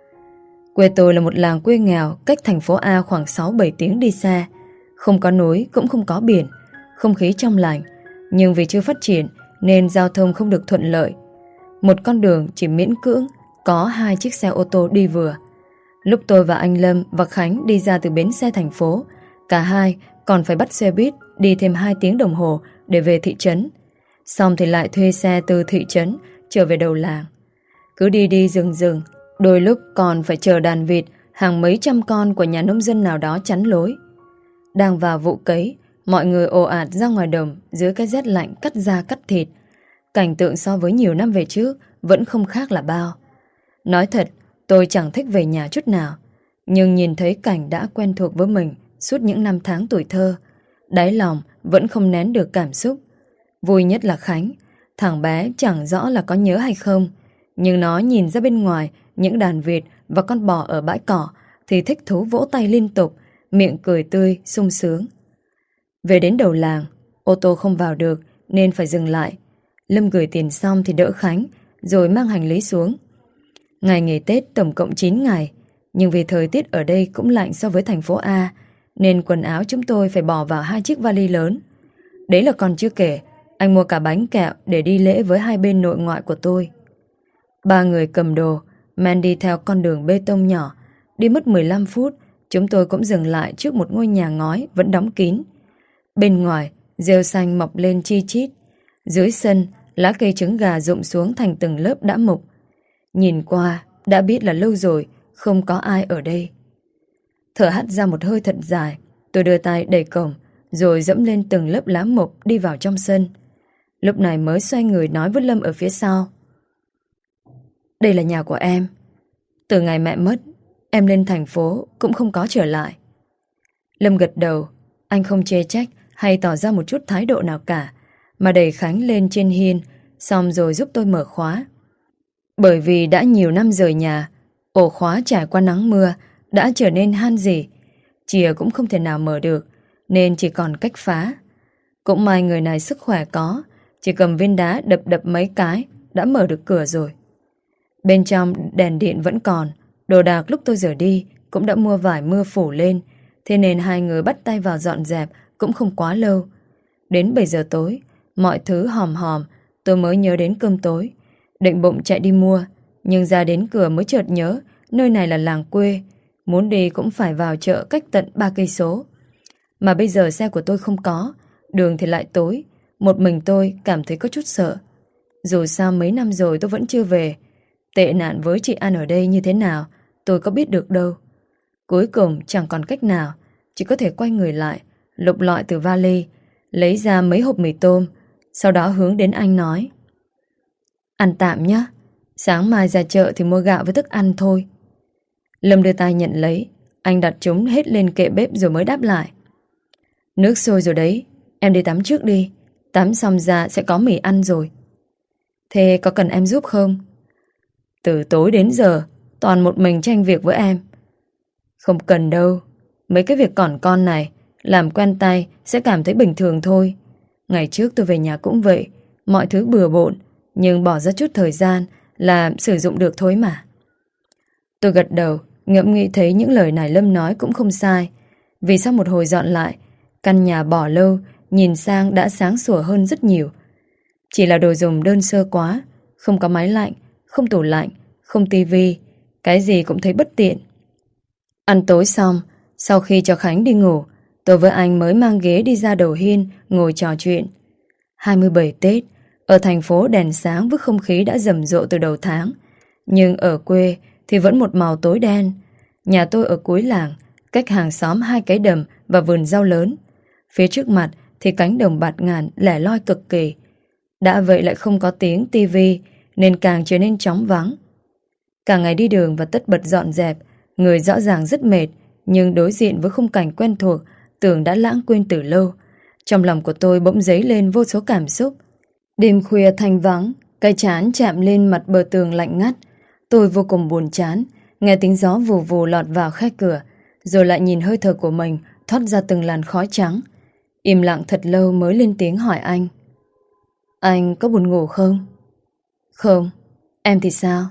Quê tôi là một làng quê nghèo, cách thành phố A khoảng sáu bảy tiếng đi xe. Không có núi, cũng không có biển, không khí trong lành. Nhưng vì chưa phát triển nên giao thông không được thuận lợi. Một con đường chỉ miễn cưỡng có hai chiếc xe ô tô đi vừa. Lúc tôi và anh Lâm và Khánh đi ra từ bến xe thành phố, cả hai còn phải bắt xe buýt đi thêm hai tiếng đồng hồ để về thị trấn. Xong thì lại thuê xe từ thị trấn trở về đầu làng. Cứ đi đi dừng dừng, đôi lúc còn phải chờ đàn vịt hàng mấy trăm con của nhà nông dân nào đó chắn lối. Đang vào vụ cấy, mọi người ồ ạt ra ngoài đồng dưới cái rét lạnh cắt da cắt thịt. Cảnh tượng so với nhiều năm về trước vẫn không khác là bao. Nói thật, tôi chẳng thích về nhà chút nào, nhưng nhìn thấy cảnh đã quen thuộc với mình suốt những năm tháng tuổi thơ, đáy lòng vẫn không nén được cảm xúc. Vui nhất là Khánh. Thằng bé chẳng rõ là có nhớ hay không, nhưng nó nhìn ra bên ngoài những đàn vịt và con bò ở bãi cỏ thì thích thú vỗ tay liên tục, miệng cười tươi, sung sướng. Về đến đầu làng, ô tô không vào được nên phải dừng lại. Lâm gửi tiền xong thì đỡ Khánh, rồi mang hành lý xuống. Ngày nghỉ Tết tổng cộng chín ngày, nhưng vì thời tiết ở đây cũng lạnh so với thành phố A, nên quần áo chúng tôi phải bỏ vào hai chiếc vali lớn. Đấy là còn chưa kể, anh mua cả bánh kẹo để đi lễ với hai bên nội ngoại của tôi. Ba người cầm đồ men đi theo con đường bê tông nhỏ. Đi mất mười lăm phút, chúng tôi cũng dừng lại trước một ngôi nhà ngói vẫn đóng kín. Bên ngoài, rêu xanh mọc lên chi chít. Dưới sân, lá cây trứng gà rụng xuống thành từng lớp đã mục. Nhìn qua, đã biết là lâu rồi không có ai ở đây. Thở hắt ra một hơi thật dài, tôi đưa tay đẩy cổng, rồi dẫm lên từng lớp lá mục đi vào trong sân. Lúc này mới xoay người nói với Lâm ở phía sau. Đây là nhà của em. Từ ngày mẹ mất, em lên thành phố cũng không có trở lại. Lâm gật đầu, anh không chê trách hay tỏ ra một chút thái độ nào cả, mà đẩy Khánh lên trên hiên, xong rồi giúp tôi mở khóa. Bởi vì đã nhiều năm rời nhà, ổ khóa trải qua nắng mưa đã trở nên han rỉ, chìa cũng không thể nào mở được, nên chỉ còn cách phá. Cũng may người này sức khỏe có, chỉ cầm viên đá đập đập mấy cái đã mở được cửa rồi. Bên trong đèn điện vẫn còn, đồ đạc lúc tôi rời đi cũng đã mua vải mưa phủ lên, thế nên hai người bắt tay vào dọn dẹp cũng không quá lâu. Đến bảy giờ tối, mọi thứ hòm hòm, tôi mới nhớ đến cơm tối. Định bụng chạy đi mua, nhưng ra đến cửa mới chợt nhớ nơi này là làng quê, muốn đi cũng phải vào chợ cách tận ba cây số. Mà bây giờ xe của tôi không có, đường thì lại tối, một mình tôi cảm thấy có chút sợ. Dù sao mấy năm rồi tôi vẫn chưa về, tệ nạn với chị An ở đây như thế nào tôi có biết được đâu. Cuối cùng chẳng còn cách nào, chỉ có thể quay người lại, lục lọi từ vali, lấy ra mấy hộp mì tôm, sau đó hướng đến anh nói: Ăn tạm nhé, sáng mai ra chợ thì mua gạo với thức ăn thôi. Lâm đưa tay nhận lấy, anh đặt chúng hết lên kệ bếp rồi mới đáp lại: Nước sôi rồi đấy, em đi tắm trước đi, tắm xong ra sẽ có mì ăn rồi. Thế có cần em giúp không? Từ tối đến giờ toàn một mình tranh việc với em. Không cần đâu, mấy cái việc còn con này làm quen tay sẽ cảm thấy bình thường thôi. Ngày trước tôi về nhà cũng vậy, mọi thứ bừa bộn, nhưng bỏ ra chút thời gian là sử dụng được thôi mà. Tôi gật đầu, ngẫm nghĩ thấy những lời này Lâm nói cũng không sai. Vì sau một hồi dọn lại, căn nhà bỏ lâu nhìn sang đã sáng sủa hơn rất nhiều. Chỉ là đồ dùng đơn sơ quá, không có máy lạnh, không tủ lạnh, không tivi, cái gì cũng thấy bất tiện. Ăn tối xong, sau khi cho Khánh đi ngủ, tôi với anh mới mang ghế đi ra đầu hiên ngồi trò chuyện. hai mươi bảy Tết, ở thành phố đèn sáng với không khí đã rầm rộ từ đầu tháng, nhưng ở quê thì vẫn một màu tối đen. Nhà tôi ở cuối làng, cách hàng xóm hai cái đầm và vườn rau lớn. Phía trước mặt thì cánh đồng bạt ngàn lẻ loi cực kỳ. Đã vậy lại không có tiếng tivi nên càng trở nên trống vắng. Cả ngày đi đường và tất bật dọn dẹp, người rõ ràng rất mệt, nhưng đối diện với khung cảnh quen thuộc, tưởng đã lãng quên từ lâu. Trong lòng của tôi bỗng dấy lên vô số cảm xúc. Đêm khuya thanh vắng, cái chán chạm lên mặt bờ tường lạnh ngắt. Tôi vô cùng buồn chán, nghe tiếng gió vù vù lọt vào khe cửa, rồi lại nhìn hơi thở của mình thoát ra từng làn khói trắng. Im lặng thật lâu mới lên tiếng hỏi anh: Anh có buồn ngủ không? Không. Em thì sao?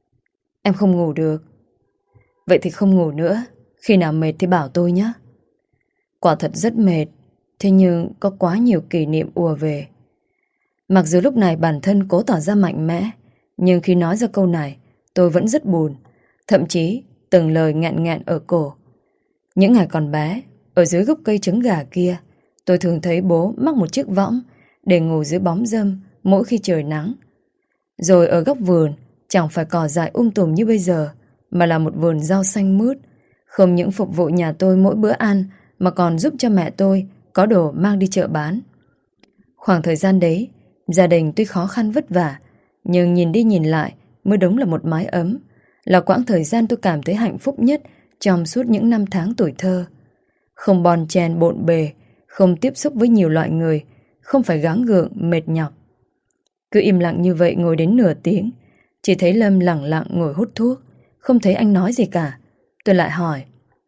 Em không ngủ được. Vậy thì không ngủ nữa, khi nào mệt thì bảo tôi nhé. Quả thật rất mệt, thế nhưng có quá nhiều kỷ niệm ùa về. Mặc dù lúc này bản thân cố tỏ ra mạnh mẽ, nhưng khi nói ra câu này, tôi vẫn rất buồn, thậm chí từng lời nghẹn nghẹn ở cổ. Những ngày còn bé, ở dưới gốc cây trứng gà kia, tôi thường thấy bố mắc một chiếc võng để ngủ dưới bóng râm mỗi khi trời nắng. Rồi ở góc vườn, chẳng phải cỏ dại um tùm như bây giờ, mà là một vườn rau xanh mướt, không những phục vụ nhà tôi mỗi bữa ăn, mà còn giúp cho mẹ tôi có đồ mang đi chợ bán. Khoảng thời gian đấy, gia đình tuy khó khăn vất vả, nhưng nhìn đi nhìn lại mới đúng là một mái ấm, là quãng thời gian tôi cảm thấy hạnh phúc nhất trong suốt những năm tháng tuổi thơ. Không bon chen bộn bề, không tiếp xúc với nhiều loại người, không phải gắng gượng, mệt nhọc. Cứ im lặng như vậy ngồi đến nửa tiếng, chỉ thấy Lâm lẳng lặng ngồi hút thuốc, không thấy anh nói gì cả. Tôi lại hỏi: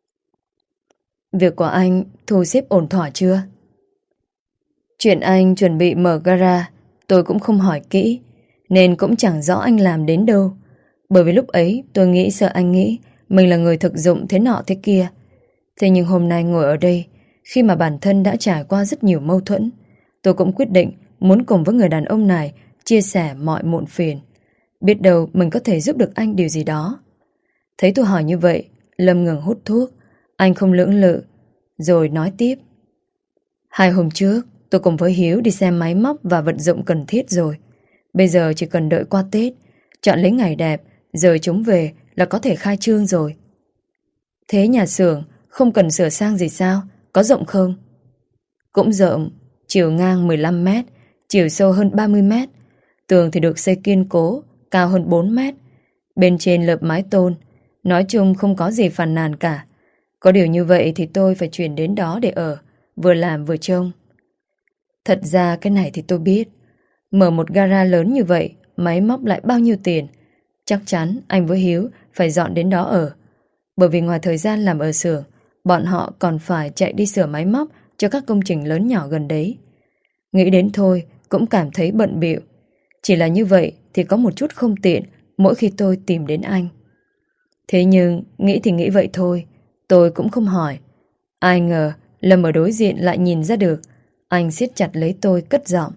Việc của anh thu xếp ổn thỏa chưa? Chuyện anh chuẩn bị mở gara tôi cũng không hỏi kỹ, nên cũng chẳng rõ anh làm đến đâu. Bởi vì lúc ấy tôi nghĩ sợ anh nghĩ mình là người thực dụng thế nọ thế kia. Thế nhưng hôm nay ngồi ở đây, khi mà bản thân đã trải qua rất nhiều mâu thuẫn, tôi cũng quyết định muốn cùng với người đàn ông này chia sẻ mọi muộn phiền. Biết đâu mình có thể giúp được anh điều gì đó. Thấy tôi hỏi như vậy, Lâm ngừng hút thuốc. Anh không lưỡng lự, rồi nói tiếp. Hai hôm trước, tôi cùng với Hiếu đi xem máy móc và vật dụng cần thiết rồi. Bây giờ chỉ cần đợi qua Tết, chọn lấy ngày đẹp, rồi chúng về là có thể khai trương rồi. Thế nhà xưởng không cần sửa sang gì sao? Có rộng không? Cũng rộng, chiều ngang mười lăm mét, chiều sâu hơn ba mươi mét. Tường thì được xây kiên cố, cao hơn bốn mét. Bên trên lợp mái tôn. Nói chung không có gì phàn nàn cả. Có điều như vậy thì tôi phải chuyển đến đó để ở, vừa làm vừa trông. Thật ra cái này thì tôi biết. Mở một gara lớn như vậy, máy móc lại bao nhiêu tiền. Chắc chắn anh với Hiếu phải dọn đến đó ở. Bởi vì ngoài thời gian làm ở xưởng, bọn họ còn phải chạy đi sửa máy móc cho các công trình lớn nhỏ gần đấy. Nghĩ đến thôi cũng cảm thấy bận bịu. Chỉ là như vậy thì có một chút không tiện mỗi khi tôi tìm đến anh. Thế nhưng nghĩ thì nghĩ vậy thôi, tôi cũng không hỏi. Ai ngờ Lâm ở đối diện lại nhìn ra được. Anh siết chặt lấy tôi cất giọng.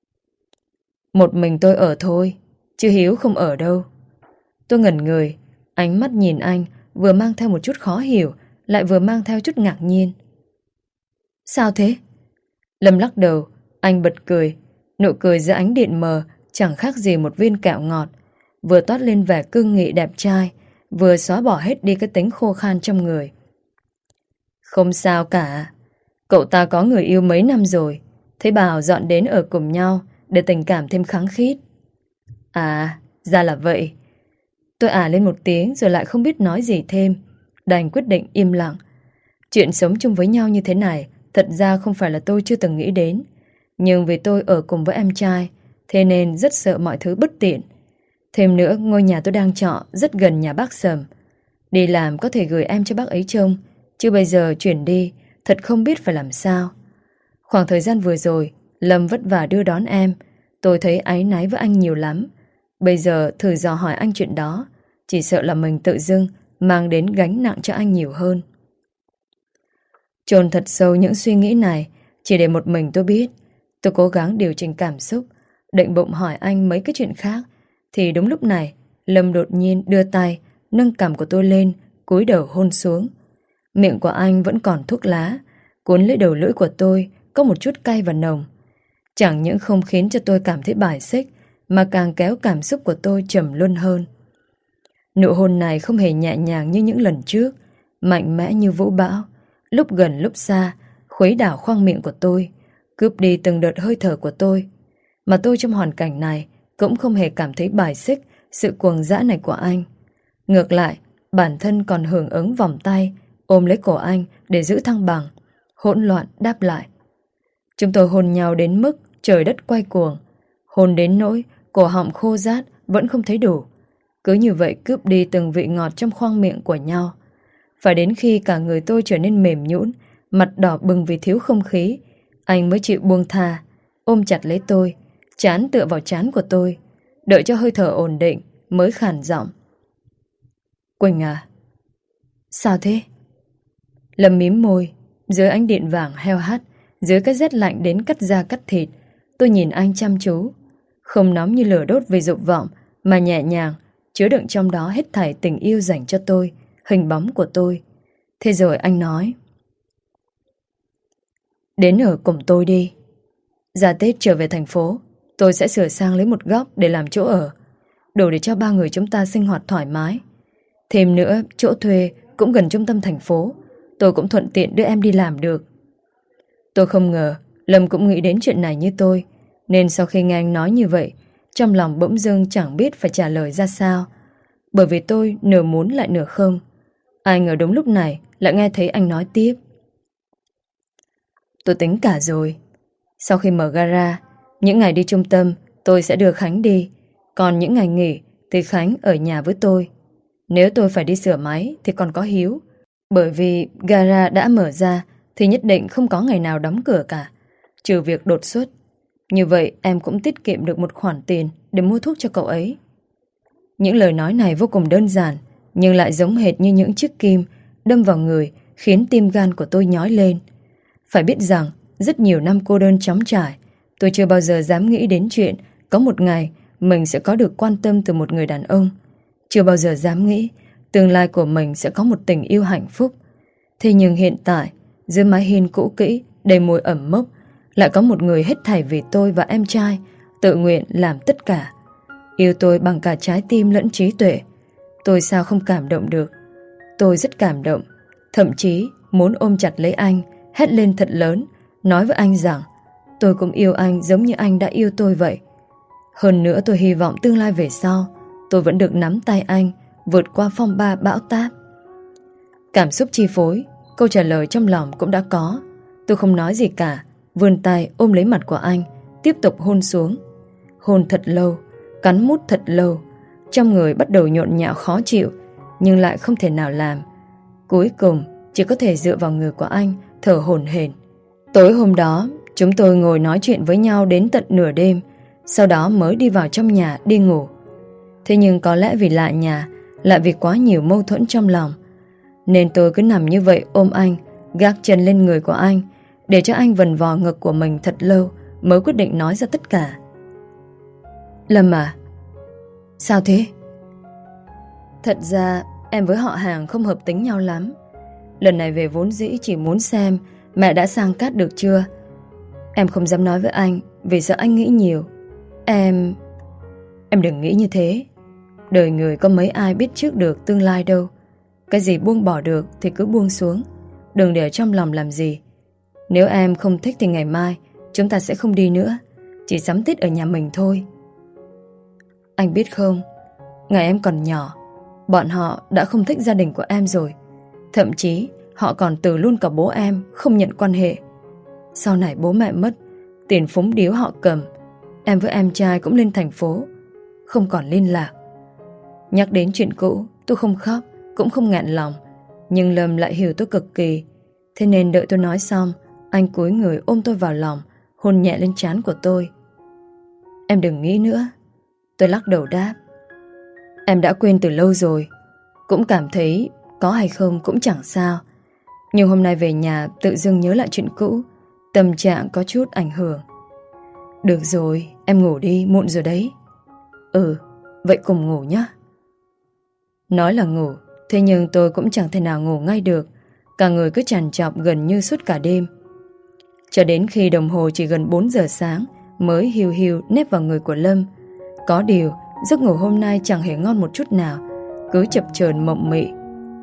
Một mình tôi ở thôi, chứ Hiếu không ở đâu. Tôi ngẩn người, ánh mắt nhìn anh vừa mang theo một chút khó hiểu, lại vừa mang theo chút ngạc nhiên. Sao thế? Lâm lắc đầu, anh bật cười. Nụ cười giữa ánh điện mờ chẳng khác gì một viên kẹo ngọt, vừa toát lên vẻ cương nghị đẹp trai, vừa xóa bỏ hết đi cái tính khô khan trong người. Không sao cả. Cậu ta có người yêu mấy năm rồi, thấy bảo dọn đến ở cùng nhau để tình cảm thêm khăng khít. À, ra là vậy. Tôi ả lên một tiếng rồi lại không biết nói gì thêm, đành quyết định im lặng. Chuyện sống chung với nhau như thế này thật ra không phải là tôi chưa từng nghĩ đến. Nhưng vì tôi ở cùng với em trai, thế nên rất sợ mọi thứ bất tiện. Thêm nữa, ngôi nhà tôi đang trọ rất gần nhà bác Sầm. Đi làm có thể gửi em cho bác ấy trông, chứ bây giờ chuyển đi thật không biết phải làm sao. Khoảng thời gian vừa rồi Lâm vất vả đưa đón em, tôi thấy áy náy với anh nhiều lắm. Bây giờ thử dò hỏi anh chuyện đó, chỉ sợ là mình tự dưng mang đến gánh nặng cho anh nhiều hơn. Chôn thật sâu những suy nghĩ này, chỉ để một mình tôi biết. Tôi cố gắng điều chỉnh cảm xúc, định bụng hỏi anh mấy cái chuyện khác. Thì đúng lúc này Lâm đột nhiên đưa tay nâng cằm của tôi lên, cúi đầu hôn xuống. Miệng của anh vẫn còn thuốc lá, cuốn lấy đầu lưỡi của tôi có một chút cay và nồng. Chẳng những không khiến cho tôi cảm thấy bài xích, mà càng kéo cảm xúc của tôi trầm luân hơn. Nụ hôn này không hề nhẹ nhàng như những lần trước, mạnh mẽ như vũ bão, lúc gần lúc xa, khuấy đảo khoang miệng của tôi, cướp đi từng đợt hơi thở của tôi. Mà tôi trong hoàn cảnh này cũng không hề cảm thấy bài xích sự cuồng dã này của anh. Ngược lại, bản thân còn hưởng ứng vòng tay, ôm lấy cổ anh để giữ thăng bằng, hỗn loạn đáp lại. Chúng tôi hôn nhau đến mức trời đất quay cuồng, hôn đến nỗi cổ họng khô rát vẫn không thấy đủ. Cứ như vậy cướp đi từng vị ngọt trong khoang miệng của nhau. Phải đến khi cả người tôi trở nên mềm nhũn, mặt đỏ bừng vì thiếu không khí, anh mới chịu buông tha, ôm chặt lấy tôi, trán tựa vào trán của tôi, đợi cho hơi thở ổn định mới khàn giọng. Quỳnh à? Sao thế? Lâm mím môi, dưới ánh điện vàng heo hắt, dưới cái rét lạnh đến cắt da cắt thịt, tôi nhìn anh chăm chú, không nóng như lửa đốt vì dục vọng, mà nhẹ nhàng, chứa đựng trong đó hết thảy tình yêu dành cho tôi, hình bóng của tôi. Thế rồi anh nói, đến ở cùng tôi đi. Ra Tết trở về thành phố, tôi sẽ sửa sang lấy một góc để làm chỗ ở, đủ để cho ba người chúng ta sinh hoạt thoải mái. Thêm nữa, chỗ thuê cũng gần trung tâm thành phố, tôi cũng thuận tiện đưa em đi làm được. Tôi không ngờ Lâm cũng nghĩ đến chuyện này như tôi, nên sau khi nghe anh nói như vậy, trong lòng bỗng dưng chẳng biết phải trả lời ra sao. Bởi vì tôi nửa muốn lại nửa không. Ai ngờ đúng lúc này lại nghe thấy anh nói tiếp. Tôi tính cả rồi. Sau khi mở gara, những ngày đi trung tâm tôi sẽ đưa Khánh đi, còn những ngày nghỉ thì Khánh ở nhà với tôi. Nếu tôi phải đi sửa máy thì còn có Hiếu. Bởi vì gara đã mở ra thì nhất định không có ngày nào đóng cửa cả, trừ việc đột xuất. Như vậy em cũng tiết kiệm được một khoản tiền để mua thuốc cho cậu ấy. Những lời nói này vô cùng đơn giản, nhưng lại giống hệt như những chiếc kim đâm vào người, khiến tim gan của tôi nhói lên. Phải biết rằng rất nhiều năm cô đơn trống trải, tôi chưa bao giờ dám nghĩ đến chuyện có một ngày mình sẽ có được quan tâm từ một người đàn ông. Chưa bao giờ dám nghĩ tương lai của mình sẽ có một tình yêu hạnh phúc. Thế nhưng hiện tại, dưới mái hiên cũ kỹ, đầy mùi ẩm mốc, lại có một người hết thảy vì tôi và em trai, tự nguyện làm tất cả. Yêu tôi bằng cả trái tim lẫn trí tuệ. Tôi sao không cảm động được? Tôi rất cảm động, thậm chí muốn ôm chặt lấy anh, hét lên thật lớn, nói với anh rằng tôi cũng yêu anh giống như anh đã yêu tôi vậy. Hơn nữa tôi hy vọng tương lai về sau tôi vẫn được nắm tay anh, vượt qua phong ba bão táp. Cảm xúc chi phối, câu trả lời trong lòng cũng đã có. Tôi không nói gì cả, vươn tay ôm lấy mặt của anh, tiếp tục hôn xuống. Hôn thật lâu, cắn mút thật lâu. Trong người bắt đầu nhộn nhạo khó chịu, nhưng lại không thể nào làm. Cuối cùng chỉ có thể dựa vào người của anh, thở hổn hển. Tối hôm đó chúng tôi ngồi nói chuyện với nhau đến tận nửa đêm, sau đó mới đi vào trong nhà đi ngủ. Thế nhưng có lẽ vì lạ nhà, lại vì quá nhiều mâu thuẫn trong lòng, nên tôi cứ nằm như vậy ôm anh, gác chân lên người của anh, để cho anh vần vò ngực của mình thật lâu, mới quyết định nói ra tất cả. Lâm à? Sao thế? Thật ra em với họ hàng không hợp tính nhau lắm. Lần này về vốn dĩ chỉ muốn xem mẹ đã sang cát được chưa. Em không dám nói với anh vì sợ anh nghĩ nhiều. Em... Em đừng nghĩ như thế. Đời người có mấy ai biết trước được tương lai đâu. Cái gì buông bỏ được thì cứ buông xuống, đừng để trong lòng làm gì. Nếu em không thích thì ngày mai chúng ta sẽ không đi nữa, chỉ sắm Tết ở nhà mình thôi. Anh biết không, ngày em còn nhỏ, bọn họ đã không thích gia đình của em rồi. Thậm chí họ còn từ luôn cả bố em, không nhận quan hệ. Sau này bố mẹ mất, tiền phúng điếu họ cầm, em với em trai cũng lên thành phố, không còn liên lạc. Nhắc đến chuyện cũ, tôi không khóc, cũng không nghẹn lòng. Nhưng Lâm lại hiểu tôi cực kỳ. Thế nên đợi tôi nói xong, anh cúi người ôm tôi vào lòng, hôn nhẹ lên trán của tôi. Em đừng nghĩ nữa. Tôi lắc đầu đáp. Em đã quên từ lâu rồi. Cũng cảm thấy có hay không cũng chẳng sao. Nhưng hôm nay về nhà tự dưng nhớ lại chuyện cũ, tâm trạng có chút ảnh hưởng. Được rồi, em ngủ đi, muộn rồi đấy. Ừ, vậy cùng ngủ nhé. Nói là ngủ, thế nhưng tôi cũng chẳng thể nào ngủ ngay được. Cả người cứ trằn trọc gần như suốt cả đêm. Cho đến khi đồng hồ chỉ gần bốn giờ sáng mới hiu hiu nép vào người của Lâm. Có điều giấc ngủ hôm nay chẳng hề ngon một chút nào, cứ chập chờn mộng mị.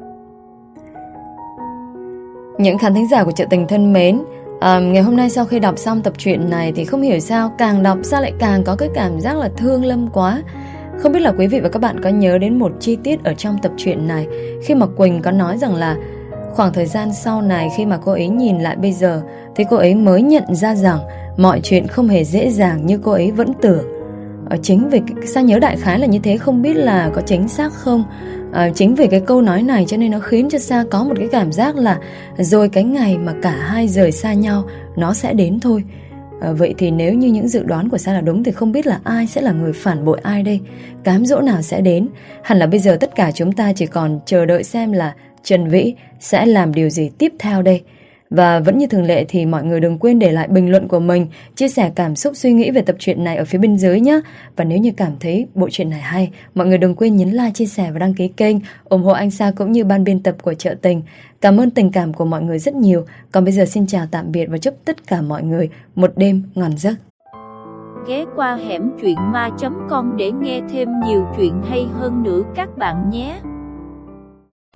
Những khán thính giả của Chợ Tình thân mến, à, ngày hôm nay sau khi đọc xong tập truyện này thì không hiểu sao càng đọc sao lại càng có cái cảm giác là thương Lâm quá. Không biết là quý vị và các bạn có nhớ đến một chi tiết ở trong tập truyện này, khi mà Quỳnh có nói rằng là khoảng thời gian sau này khi mà cô ấy nhìn lại bây giờ thì cô ấy mới nhận ra rằng mọi chuyện không hề dễ dàng như cô ấy vẫn tưởng. Ở chính vì sao nhớ đại khái là như thế, không biết là có chính xác không. À, chính vì cái câu nói này cho nên nó khiến cho Sa có một cái cảm giác là rồi cái ngày mà cả hai rời xa nhau nó sẽ đến thôi. À, vậy thì nếu như những dự đoán của Sa là đúng thì không biết là ai sẽ là người phản bội ai đây, cám dỗ nào sẽ đến. Hẳn là bây giờ tất cả chúng ta chỉ còn chờ đợi xem là Trần Vĩ sẽ làm điều gì tiếp theo đây. Và vẫn như thường lệ thì mọi người đừng quên để lại bình luận của mình, chia sẻ cảm xúc suy nghĩ về tập truyện này ở phía bên dưới nhé. Và nếu như cảm thấy bộ truyện này hay, mọi người đừng quên nhấn like, chia sẻ và đăng ký kênh, ủng hộ anh Sa cũng như ban biên tập của Chợ Tình. Cảm ơn tình cảm của mọi người rất nhiều. Còn bây giờ xin chào tạm biệt và chúc tất cả mọi người một đêm ngon giấc. Ghé qua hẻm truyện ma chấm com để nghe thêm nhiều chuyện hay hơn nữa các bạn nhé.